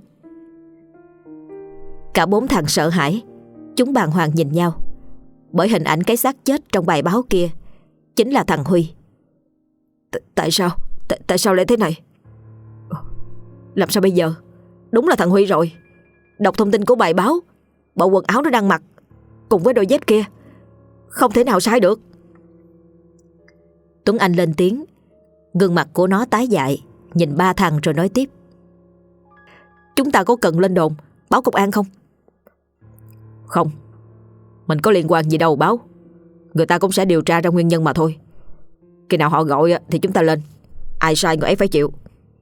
Cả 4 thằng sợ hãi. Chúng bàng hoàng nhìn nhau. Bởi hình ảnh cái xác chết trong bài báo kia chính là thằng Huy. Tại sao? Tại sao lại thế này? Làm sao bây giờ? Đúng là thằng Huy rồi. Đọc thông tin của bài báo, bộ quần áo nó đang mặc cùng với đôi dép kia, không thể nào sai được. Tuấn Anh lên tiếng. Gương mặt của nó tái dại, nhìn 3 thằng rồi nói tiếp. Chúng ta có cần lên đồn báo công an không? Không, mình có liên quan gì đâu báo. Người ta cũng sẽ điều tra ra nguyên nhân mà thôi. Khi nào họ gọi thì chúng ta lên. Ai sai người ấy phải chịu.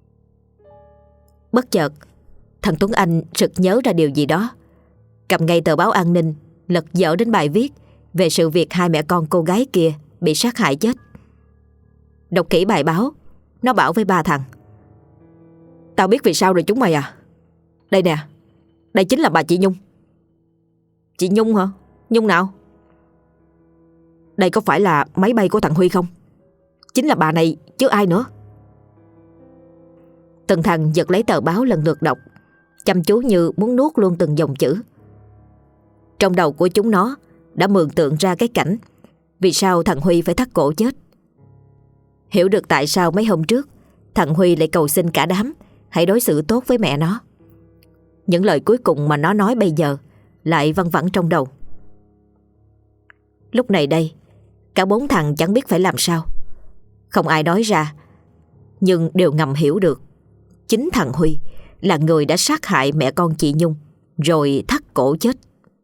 Bất chợt, thằng Tuấn Anh sực nhớ ra điều gì đó. Cầm ngay tờ báo An ninh, lật dở đến bài viết về sự việc 2 mẹ con cô gái kia bị sát hại chết. Đọc kỹ bài báo, nó bảo với 3 thằng. Tao biết vì sao rồi chúng mày à. Đây nè, đây chính là bà chị Nhung. Chị Nhung hả? Nhung nào? Đây có phải là máy bay của thằng Huy không? Chính là bà này chứ ai nữa. Từng thằng giật lấy tờ báo lần lượt đọc, chăm chú như muốn nuốt luôn từng dòng chữ. Trong đầu của chúng nó đã mường tượng ra cái cảnh vì sao thằng Huy phải thắt cổ chết. Hiểu được tại sao mấy hôm trước thằng Huy lại cầu xin cả đám hãy đối xử tốt với mẹ nó. Những lời cuối cùng mà nó nói bây giờ lại văng vẳng trong đầu. Lúc này đây, cả 4 thằng chẳng biết phải làm sao. Không ai nói ra, nhưng đều ngầm hiểu được chính thằng Huy là người đã sát hại mẹ con chị Nhung rồi thắt cổ chết.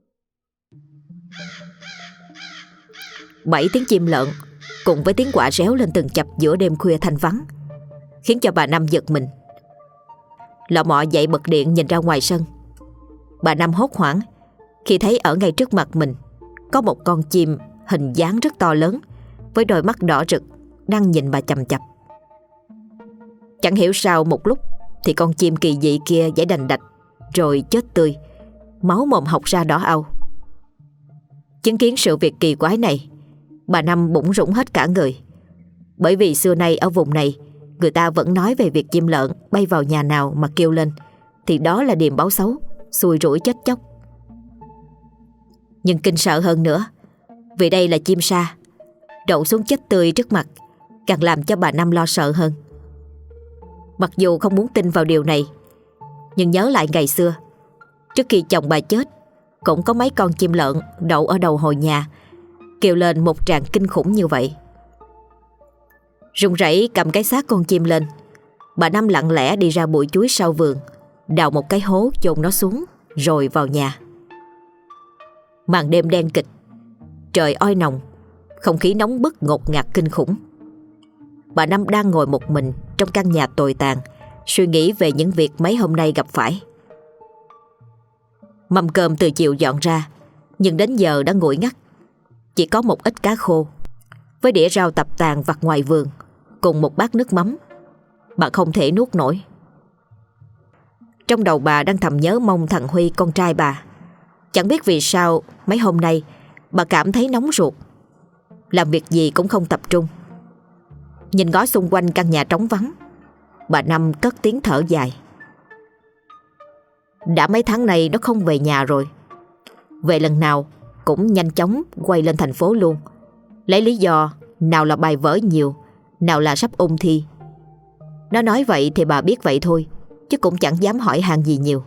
7 tiếng chim lợn cùng với tiếng quạ réo lên từng chập giữa đêm khuya thanh vắng khiến cho bà Năm giật mình. Lọ mọ dậy bật điện nhìn ra ngoài sân. Bà Năm hốt hoảng khi thấy ở ngay trước mặt mình có một con chim hình dáng rất to lớn với đôi mắt đỏ rực đang nhìn bà chằm chằm. Chẳng hiểu sao một lúc thì con chim kỳ dị kia giải đành đạch rồi chết tươi, máu mồm hộc ra đỏ au. Chứng kiến sự việc kỳ quái này, bà Năm bủn rủn hết cả người. Bởi vì xưa nay ở vùng này, người ta vẫn nói về việc chim lợn bay vào nhà nào mà kêu lên thì đó là điềm báo xấu, xui rủi chết chóc. Nhưng kinh sợ hơn nữa, vì đây là chim sa, đậu xuống chết tươi trước mặt, càng làm cho bà Năm lo sợ hơn. Mặc dù không muốn tin vào điều này, nhưng nhớ lại ngày xưa, trước khi chồng bà chết, cũng có mấy con chim lợn đậu ở đầu hồi nhà, kêu lên một tràng kinh khủng như vậy. Run rẩy cầm cái xác con chim lên, bà Năm lặng lẽ đi ra bụi chuối sau vườn, đào một cái hố chôn nó xuống, rồi vào nhà. Màn đêm đen kịch, trời oi nồng, không khí nóng bức ngột ngạt kinh khủng. Bà Năm đang ngồi một mình trong căn nhà tồi tàn, suy nghĩ về những việc mấy hôm nay gặp phải. Mâm cơm từ chiều dọn ra, nhưng đến giờ đã nguội ngắt. Chỉ có một ít cá khô với đĩa rau tập tàn vặt ngoài vườn, cùng một bát nước mắm. Bà không thể nuốt nổi. Trong đầu bà đang thầm nhớ mong thằng Huy, con trai bà. Chẳng biết vì sao mấy hôm nay bà cảm thấy nóng ruột, làm việc gì cũng không tập trung. Nhìn ngó xung quanh căn nhà trống vắng, bà Năm cất tiếng thở dài. Đã mấy tháng nay nó không về nhà rồi. Về lần nào cũng nhanh chóng quay lên thành phố luôn, lấy lý do nào là bài vở nhiều, nào là sắp ôn thi. Nó nói vậy thì bà biết vậy thôi, chứ cũng chẳng dám hỏi han gì nhiều.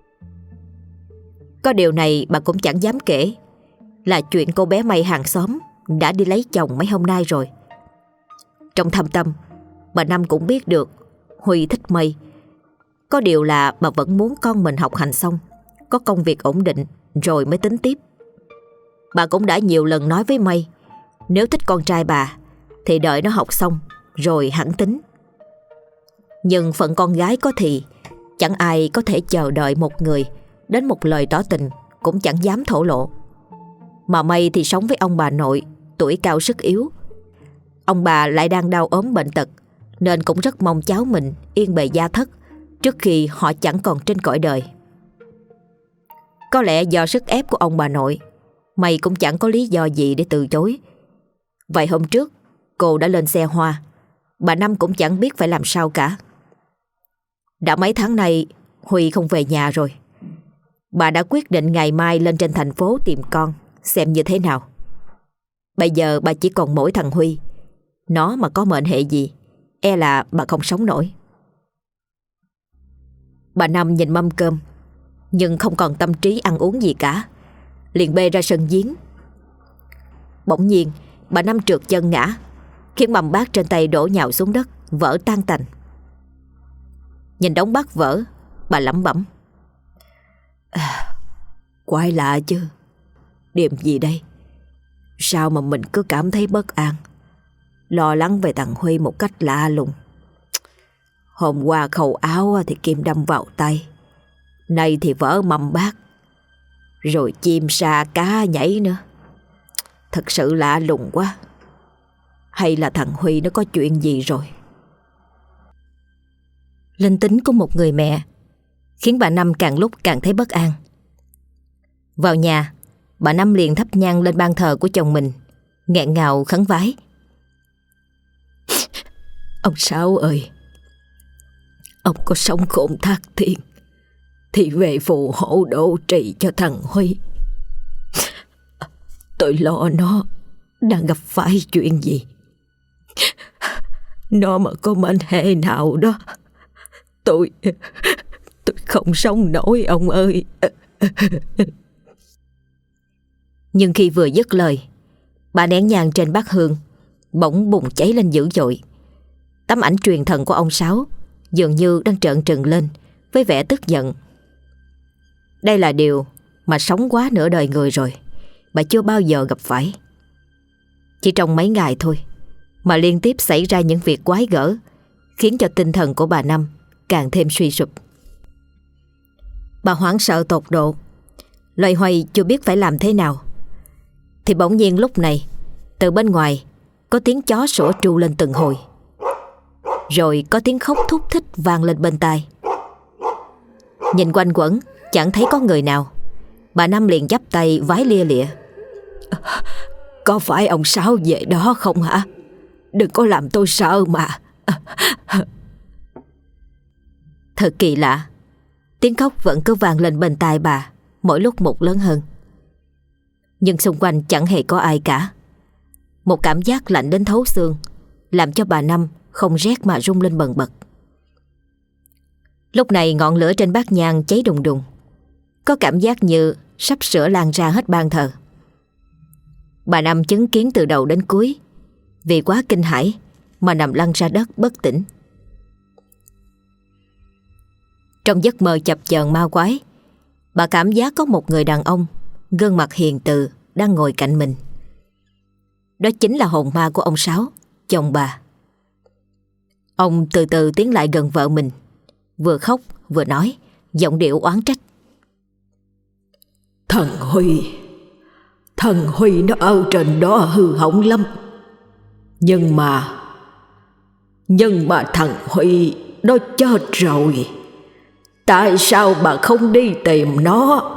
Có điều này bà cũng chẳng dám kể, là chuyện cô bé May hàng xóm đã đi lấy chồng mấy hôm nay rồi. Trong thâm tâm, bà Năm cũng biết được Huy thích May. Có điều là bà vẫn muốn con mình học hành xong, có công việc ổn định rồi mới tính tiếp. Bà cũng đã nhiều lần nói với May, nếu thích con trai bà thì đợi nó học xong rồi hẳn tính. Nhưng phận con gái có thì chẳng ai có thể chờ đợi một người đến một lời tỏ tình cũng chẳng dám thổ lộ. Mà May thì sống với ông bà nội, tuổi cao sức yếu. Ông bà lại đang đau ốm bệnh tật, nên cũng rất mong cháu mình yên bề gia thất trước khi họ chẳng còn trên cõi đời. Có lẽ do sức ép của ông bà nội, May cũng chẳng có lý do gì để từ chối. Vậy hôm trước cô đã lên xe hoa, bà Năm cũng chẳng biết phải làm sao cả. Đã mấy tháng nay Huy không về nhà rồi. Bà đã quyết định ngày mai lên trên thành phố tìm con, xem như thế nào. Bây giờ bà chỉ còn mỗi thằng Huy. Nó mà có mệnh hệ gì, e là bà không sống nổi. Bà Năm nhìn mâm cơm, nhưng không còn tâm trí ăn uống gì cả, liền bê ra sân giếng. Bỗng nhiên bà Năm trượt chân ngã, khiến mâm bát trên tay đổ nhào xuống đất, vỡ tan tành. Nhìn đống bát vỡ, bà lẩm bẩm: quái lạ chứ, điểm gì đây? Sao mà mình cứ cảm thấy bất an, lo lắng về thằng Huy một cách lạ lùng. Hôm qua khâu áo thì kim đâm vào tay, nay thì vỡ mâm bát, rồi chim sa cá nhảy nữa. Thật sự lạ lùng quá. Hay là thằng Huy nó có chuyện gì rồi? Linh tính của một người mẹ khiến bà Năm càng lúc càng thấy bất an. Vào nhà, bà Năm liền thắp nhang lên ban thờ của chồng mình, nghẹn ngào khấn vái: ông Sáu ơi, ông có sống khôn thác thiên thì về phù hộ độ trì cho thằng Huy. Tôi lo nó đang gặp phải chuyện gì. Nó mà có mệnh hệ nào đó, tôi không sống nổi ông ơi. Nhưng khi vừa dứt lời, bà nén nhang trên bát hương bỗng bùng cháy lên dữ dội. Tấm ảnh truyền thần của ông Sáu dường như đang trợn trừng lên với vẻ tức giận. Đây là điều mà sống quá nửa đời người rồi bà chưa bao giờ gặp phải. Chỉ trong mấy ngày thôi mà liên tiếp xảy ra những việc quái gở, khiến cho tinh thần của bà Năm càng thêm suy sụp. Bà hoảng sợ tột độ, loay hoay chưa biết phải làm thế nào. Thì bỗng nhiên lúc này, từ bên ngoài có tiếng chó sủa tru lên từng hồi, rồi có tiếng khóc thúc thích vang lên bên tai. Nhìn quanh quẩn chẳng thấy có người nào, bà Năm liền chắp tay vái lia lịa. Có phải ông Sáu về đó không hả? Đừng có làm tôi sợ mà. Thật kỳ lạ, tiếng khóc vẫn cứ vang lên bên tai bà, mỗi lúc một lớn hơn. Nhưng xung quanh chẳng hề có ai cả. Một cảm giác lạnh đến thấu xương làm cho bà Năm không rét mà run lên bần bật. Lúc này ngọn lửa trên bát nhang cháy đùng đùng, có cảm giác như sắp sửa lan ra hết ban thờ. Bà Năm chứng kiến từ đầu đến cuối, vì quá kinh hãi mà nằm lăn ra đất bất tỉnh. Trong giấc mơ chập chờn ma quái, bà cảm giác có một người đàn ông gương mặt hiền từ đang ngồi cạnh mình. Đó chính là hồn ma của ông Sáu, chồng bà. Ông từ từ tiến lại gần vợ mình, vừa khóc vừa nói, giọng điệu oán trách. Thằng Huy nó ở trên đó hư hỏng lắm. Nhưng mà thằng Huy nó chết rồi. Tại sao bà không đi tìm nó?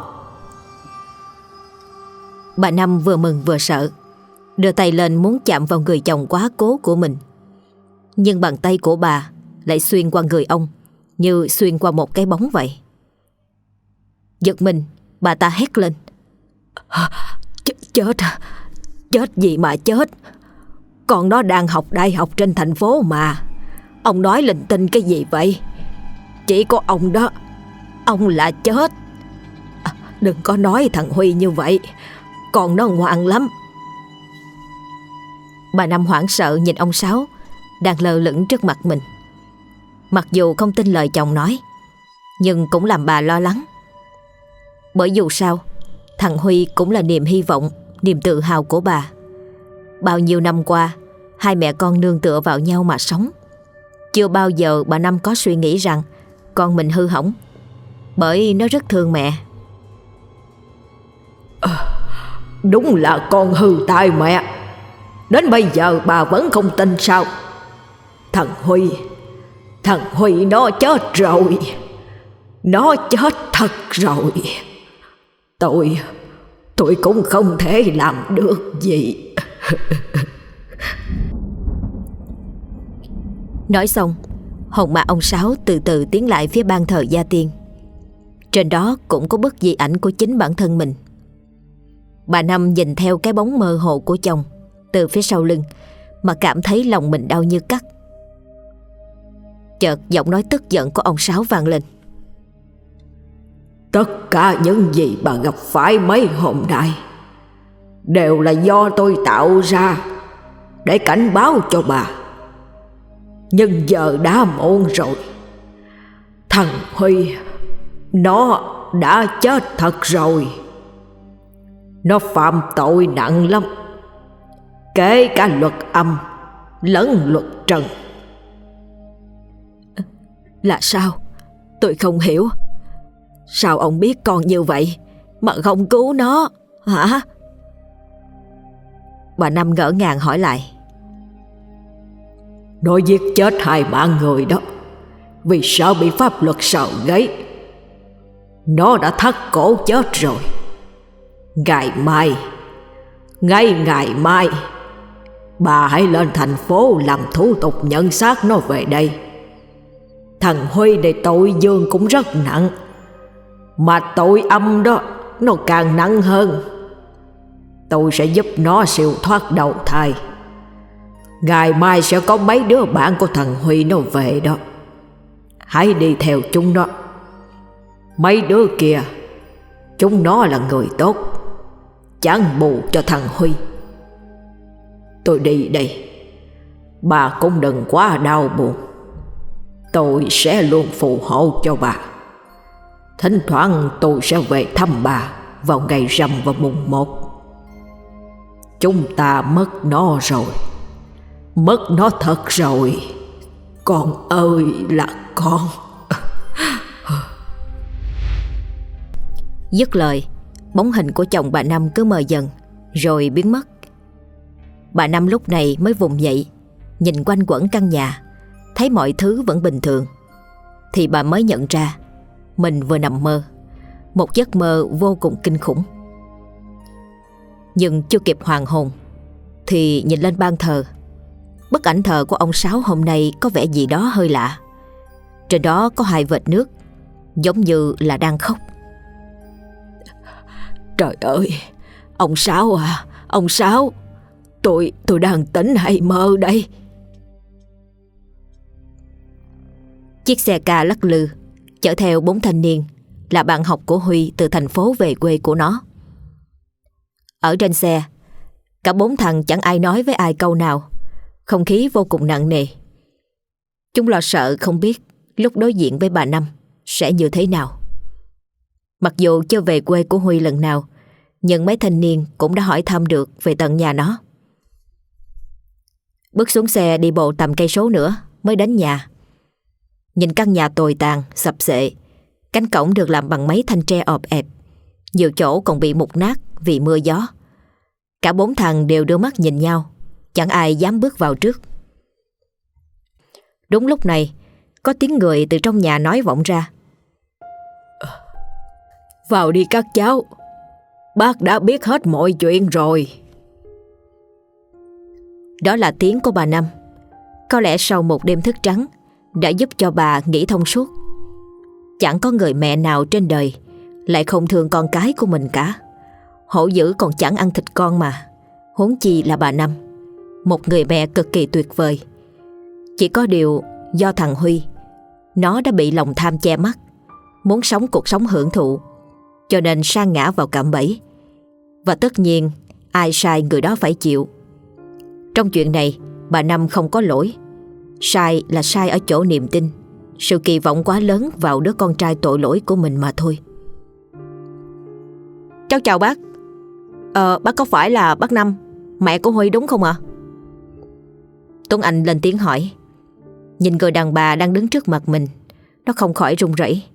Bà Năm vừa mừng vừa sợ, đưa tay lên muốn chạm vào người chồng quá cố của mình. Nhưng bàn tay của bà lại xuyên qua người ông, như xuyên qua một cái bóng vậy. Giật mình, bà ta hét lên. Chết gì mà chết? Con nó đang học đại học trên thành phố mà. Ông nói linh tinh cái gì vậy? Chỉ có ông đó, ông là chết. Đừng có nói thằng Huy như vậy, con nó ngoan lắm. Bà Năm hoảng sợ nhìn ông Sáu đang lơ lửng trước mặt mình. Mặc dù không tin lời chồng nói, nhưng cũng làm bà lo lắng. Bởi dù sao, thằng Huy cũng là niềm hy vọng, niềm tự hào của bà. Bao nhiêu năm qua, hai mẹ con nương tựa vào nhau mà sống. Chưa bao giờ bà Năm có suy nghĩ rằng con mình hư hỏng, bởi nó rất thương mẹ. Đúng là con hư tai mẹ. Đến bây giờ bà vẫn không tin sao? Thằng Huy nó chết rồi. Nó chết thật rồi. Tôi cũng không thể làm được gì. Nói xong, hồn ma ông Sáu từ từ tiến lại phía ban thờ gia tiên. Trên đó cũng có bức di ảnh của chính bản thân mình. Bà Năm nhìn theo cái bóng mơ hồ của chồng từ phía sau lưng mà cảm thấy lòng mình đau như cắt. Chợt giọng nói tức giận của ông Sáu vang lên. Tất cả những gì bà gặp phải mấy hôm nay đều là do tôi tạo ra để cảnh báo cho bà. Nhưng giờ đã muộn rồi. Thằng Huy nó đã chết thật rồi. Nó phạm tội nặng lắm, kể cả luật âm lẫn luật trần. Là sao? Tôi không hiểu. Sao ông biết con như vậy mà không cứu nó hả? Bà Năm ngỡ ngàng hỏi lại. Nó giết chết 2 mạng người đó vì sợ bị pháp luật sờ gáy. Nó đã thắt cổ chết rồi. Ngày mai bà hãy lên thành phố làm thủ tục nhận xác nó về đây. Thằng Huy này tội dương cũng rất nặng, mà tội âm đó nó càng nặng hơn. Tôi sẽ giúp nó siêu thoát đầu thai. Ngày mai sẽ có mấy đứa bạn của thằng Huy nó về đó. Hãy đi theo chúng nó. Mấy đứa kia, chúng nó là người tốt, chẳng bù cho thằng Huy. Tôi đi đây. Bà cũng đừng quá đau buồn. Tôi sẽ luôn phù hộ cho bà. Thỉnh thoảng tôi sẽ về thăm bà vào ngày rằm và mùng 1. Chúng ta mất nó rồi. Mất nó thật rồi. Con ơi là con. Dứt lời, bóng hình của chồng bà Năm cứ mờ dần rồi biến mất. Bà Năm lúc này mới vùng dậy, nhìn quanh quẩn căn nhà, thấy mọi thứ vẫn bình thường, thì bà mới nhận ra mình vừa nằm mơ, một giấc mơ vô cùng kinh khủng. Nhưng chưa kịp hoàn hồn thì nhìn lên ban thờ. Bức ảnh thờ của ông Sáu hôm nay có vẻ gì đó hơi lạ. Trên đó có 2 vệt nước, giống như là đang khóc. Trời ơi, ông Sáu à, ông Sáu, tôi đang tỉnh hay mơ đây? Chiếc xe ca lắc lư chở theo 4 thanh niên là bạn học của Huy từ thành phố về quê của nó. Ở trên xe, cả 4 thằng chẳng ai nói với ai câu nào, không khí vô cùng nặng nề. Chúng lo sợ không biết lúc đối diện với bà Năm sẽ như thế nào. Mặc dù chưa về quê của Huy lần nào, nhưng mấy thanh niên cũng đã hỏi thăm được về tận nhà nó. Bước xuống xe đi bộ tầm cây số nữa mới đến nhà. Nhìn căn nhà tồi tàn, sập xệ, cánh cổng được làm bằng mấy thanh tre ọp ẹp, nhiều chỗ còn bị mục nát vì mưa gió. Cả 4 thằng đều đưa mắt nhìn nhau, chẳng ai dám bước vào trước. Đúng lúc này, có tiếng người từ trong nhà nói vọng ra. Vào đi các cháu, bác đã biết hết mọi chuyện rồi. Đó là tiếng của bà Năm. Có lẽ sau một đêm thức trắng đã giúp cho bà nghĩ thông suốt. Chẳng có người mẹ nào trên đời lại không thương con cái của mình cả. Hổ dữ còn chẳng ăn thịt con mà, huống chi là bà Năm, một người mẹ cực kỳ tuyệt vời. Chỉ có điều do thằng Huy, nó đã bị lòng tham che mắt, muốn sống cuộc sống hưởng thụ, cho nên sa ngã vào cạm bẫy. Và tất nhiên ai sai người đó phải chịu. Trong chuyện này bà Năm không có lỗi. Sai là sai ở chỗ niềm tin, sự kỳ vọng quá lớn vào đứa con trai tội lỗi của mình mà thôi. Cháu chào bác. Bác có phải là bác Năm, mẹ của Huy đúng không ạ? Tuấn Anh lên tiếng hỏi. Nhìn người đàn bà đang đứng trước mặt mình, nó không khỏi run rẩy.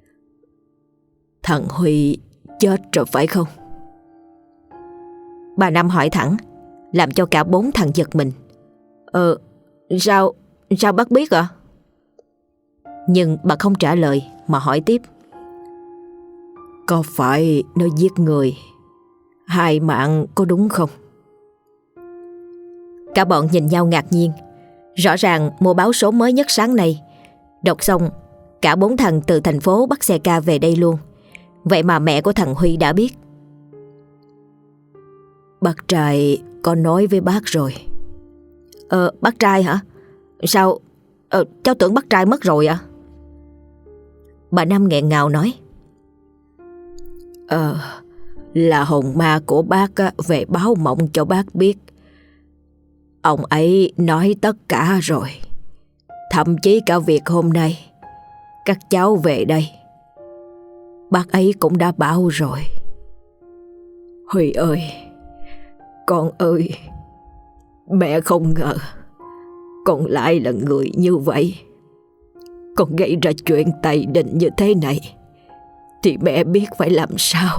Thằng Huy chết rồi phải không? Bà Năm hỏi thẳng, làm cho cả 4 thằng giật mình. Sao bác biết ạ? Nhưng bà không trả lời mà hỏi tiếp. Có phải nó giết người 2 mạng có đúng không? Cả bọn nhìn nhau ngạc nhiên. Rõ ràng mua báo số mới nhất sáng nay. Đọc xong, cả 4 thằng từ thành phố bắt xe ca về đây luôn. Vậy mà mẹ của thằng Huy đã biết. Bác trai có nói với bác rồi. Bác trai hả? Sao? Cháu tưởng bác trai mất rồi ạ. Bà Năm nghẹn ngào nói. Là hồn ma của bác về báo mộng cho bác biết. Ông ấy nói tất cả rồi. Thậm chí cả việc hôm nay các cháu về đây, bác ấy cũng đã bảo rồi. Huy ơi, con ơi, mẹ không ngờ con lại là người như vậy. Con gây ra chuyện tày đình như thế này thì mẹ biết phải làm sao.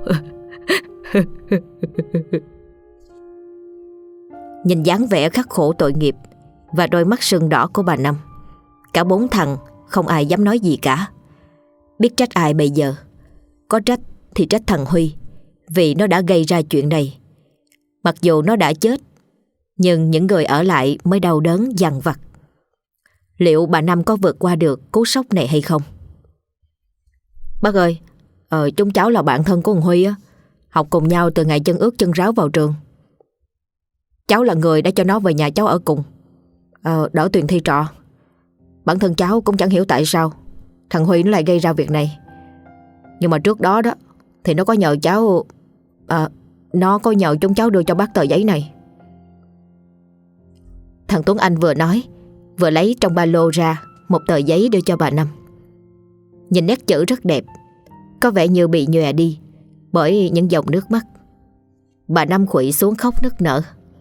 Nhìn dáng vẻ khắc khổ tội nghiệp và đôi mắt sưng đỏ của bà Năm, cả 4 thằng không ai dám nói gì cả. Biết trách ai bây giờ? Có trách thì trách thằng Huy, vì nó đã gây ra chuyện này. Mặc dù nó đã chết, nhưng những người ở lại mới đau đớn dằn vặt. Liệu bà Năm có vượt qua được cú sốc này hay không? Bác ơi, chúng cháu là bạn thân của ông Huy á, học cùng nhau từ ngày chân ướt chân ráo vào trường. Cháu là người đã cho nó về nhà cháu ở cùng, đỡ tiền thi trọ. Bản thân cháu cũng chẳng hiểu tại sao thằng Huy nó lại gây ra việc này. Nhưng mà trước đó thì nó có nhờ cháu, nó có nhờ chúng cháu đưa cho bác tờ giấy này. Thằng Tuấn Anh vừa nói vừa lấy trong ba lô ra một tờ giấy đưa cho bà Năm. Nhìn nét chữ rất đẹp, có vẻ như bị nhòe đi bởi những dòng nước mắt. Bà Năm khuỵu xuống khóc nức nở.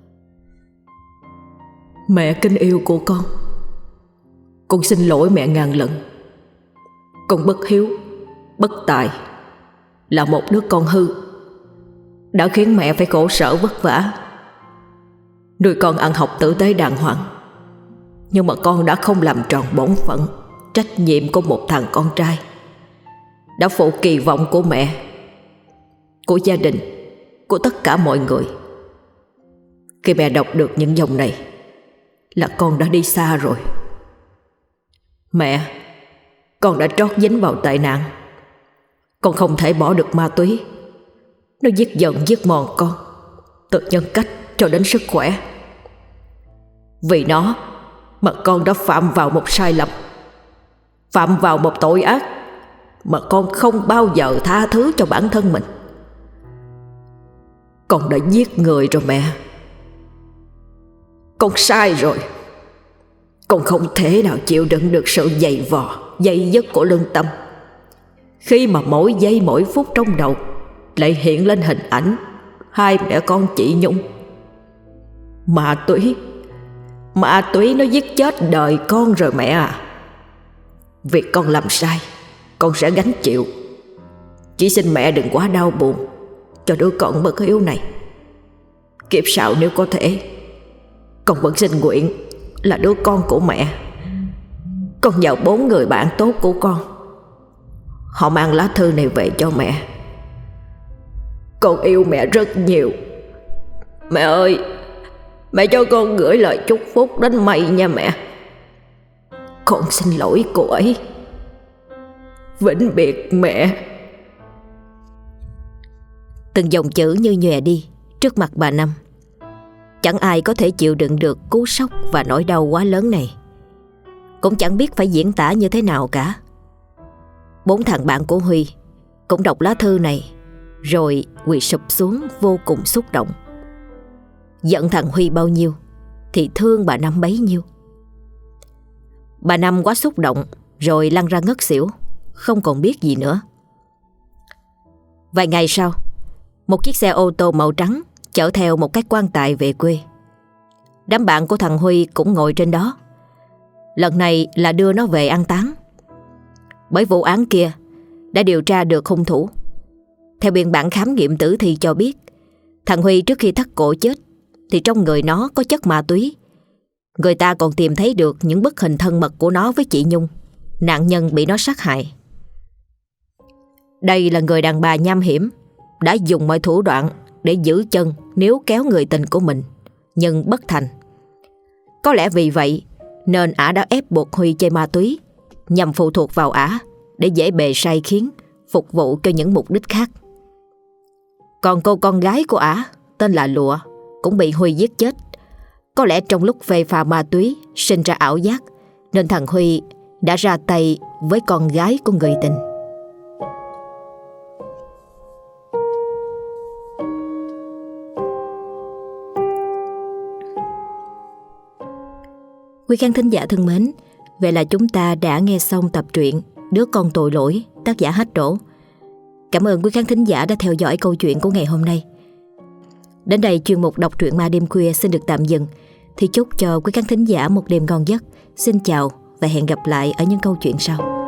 Mẹ kính yêu của con xin lỗi mẹ ngàn lần. Con bất hiếu, bất tài, là một đứa con hư, đã khiến mẹ phải khổ sở vất vả nuôi con ăn học tử tế đàng hoàng. Nhưng mà con đã không làm tròn bổn phận, trách nhiệm của một thằng con trai. đã phụ kỳ vọng của mẹ, của gia đình, của tất cả mọi người. Khi mẹ đọc được những dòng này là con đã đi xa rồi. Mẹ, con đã trót dính vào tệ nạn. Con không thể bỏ được ma túy. Nó giết dần giết mòn con, từ nhân cách cho đến sức khỏe. Vì nó mà con đã phạm vào một sai lầm, phạm vào một tội ác mà con không bao giờ tha thứ cho bản thân mình. Con đã giết người rồi mẹ. Con sai rồi. Con không thể nào chịu đựng được sự dày vò, dây dứt của lương tâm, khi mà mỗi giây mỗi phút trong đầu lại hiện lên hình ảnh hai mẹ con chị Nhung. Ma túy nó giết chết đời con rồi mẹ à. Việc con làm sai, con sẽ gánh chịu. Chỉ xin mẹ đừng quá đau buồn cho đứa con bất hiếu này. Kiếp sau nếu có thể, con vẫn xin nguyện là đứa con của mẹ. Con nhờ 4 người bạn tốt của con, họ mang lá thư này về cho mẹ. Con yêu mẹ rất nhiều. Mẹ ơi, mẹ cho con gửi lời chúc phúc đến mày nha mẹ. Con xin lỗi cô ấy. Vĩnh biệt mẹ. Từng dòng chữ như nhòe đi trước mặt bà Năm. Chẳng ai có thể chịu đựng được cú sốc và nỗi đau quá lớn này. Cũng chẳng biết phải diễn tả như thế nào cả. 4 thằng bạn của Huy cũng đọc lá thư này rồi quỳ sụp xuống vô cùng xúc động. Giận thằng Huy bao nhiêu thì thương bà Năm bấy nhiêu. Bà Năm quá xúc động rồi lăn ra ngất xỉu, không còn biết gì nữa. Vài ngày sau, một chiếc xe ô tô màu trắng chở theo một cái quan tài về quê. Đám bạn của thằng Huy cũng ngồi trên đó. Lần này là đưa nó về an táng. Bởi vụ án kia đã điều tra được hung thủ. Theo biên bản khám nghiệm tử thi cho biết, thằng Huy trước khi thắt cổ chết thì trong người nó có chất ma túy. Người ta còn tìm thấy được những bức hình thân mật của nó với chị Nhung, nạn nhân bị nó sát hại. Đây là người đàn bà nham hiểm, đã dùng mọi thủ đoạn để giữ chân níu kéo người tình của mình, nhưng bất thành. Có lẽ vì vậy nên ả đã ép buộc Huy chơi ma túy, nhằm phụ thuộc vào ả để dễ bề sai khiến, phục vụ cho những mục đích khác. Còn cô con gái của ả tên là Lụa cũng bị Huy giết chết. Có lẽ trong lúc phê pha ma túy sinh ra ảo giác, nên thằng Huy đã ra tay với con gái của người tình. Quý khán thính giả thân mến, vậy là chúng ta đã nghe xong tập truyện Đứa con tội lỗi, tác giả Hách Đỗ. Cảm ơn quý khán thính giả đã theo dõi câu chuyện của ngày hôm nay. Đến đây chuyên mục đọc truyện ma đêm khuya xin được tạm dừng. Thì chúc cho quý khán thính giả một đêm ngon giấc. Xin chào và hẹn gặp lại ở những câu chuyện sau.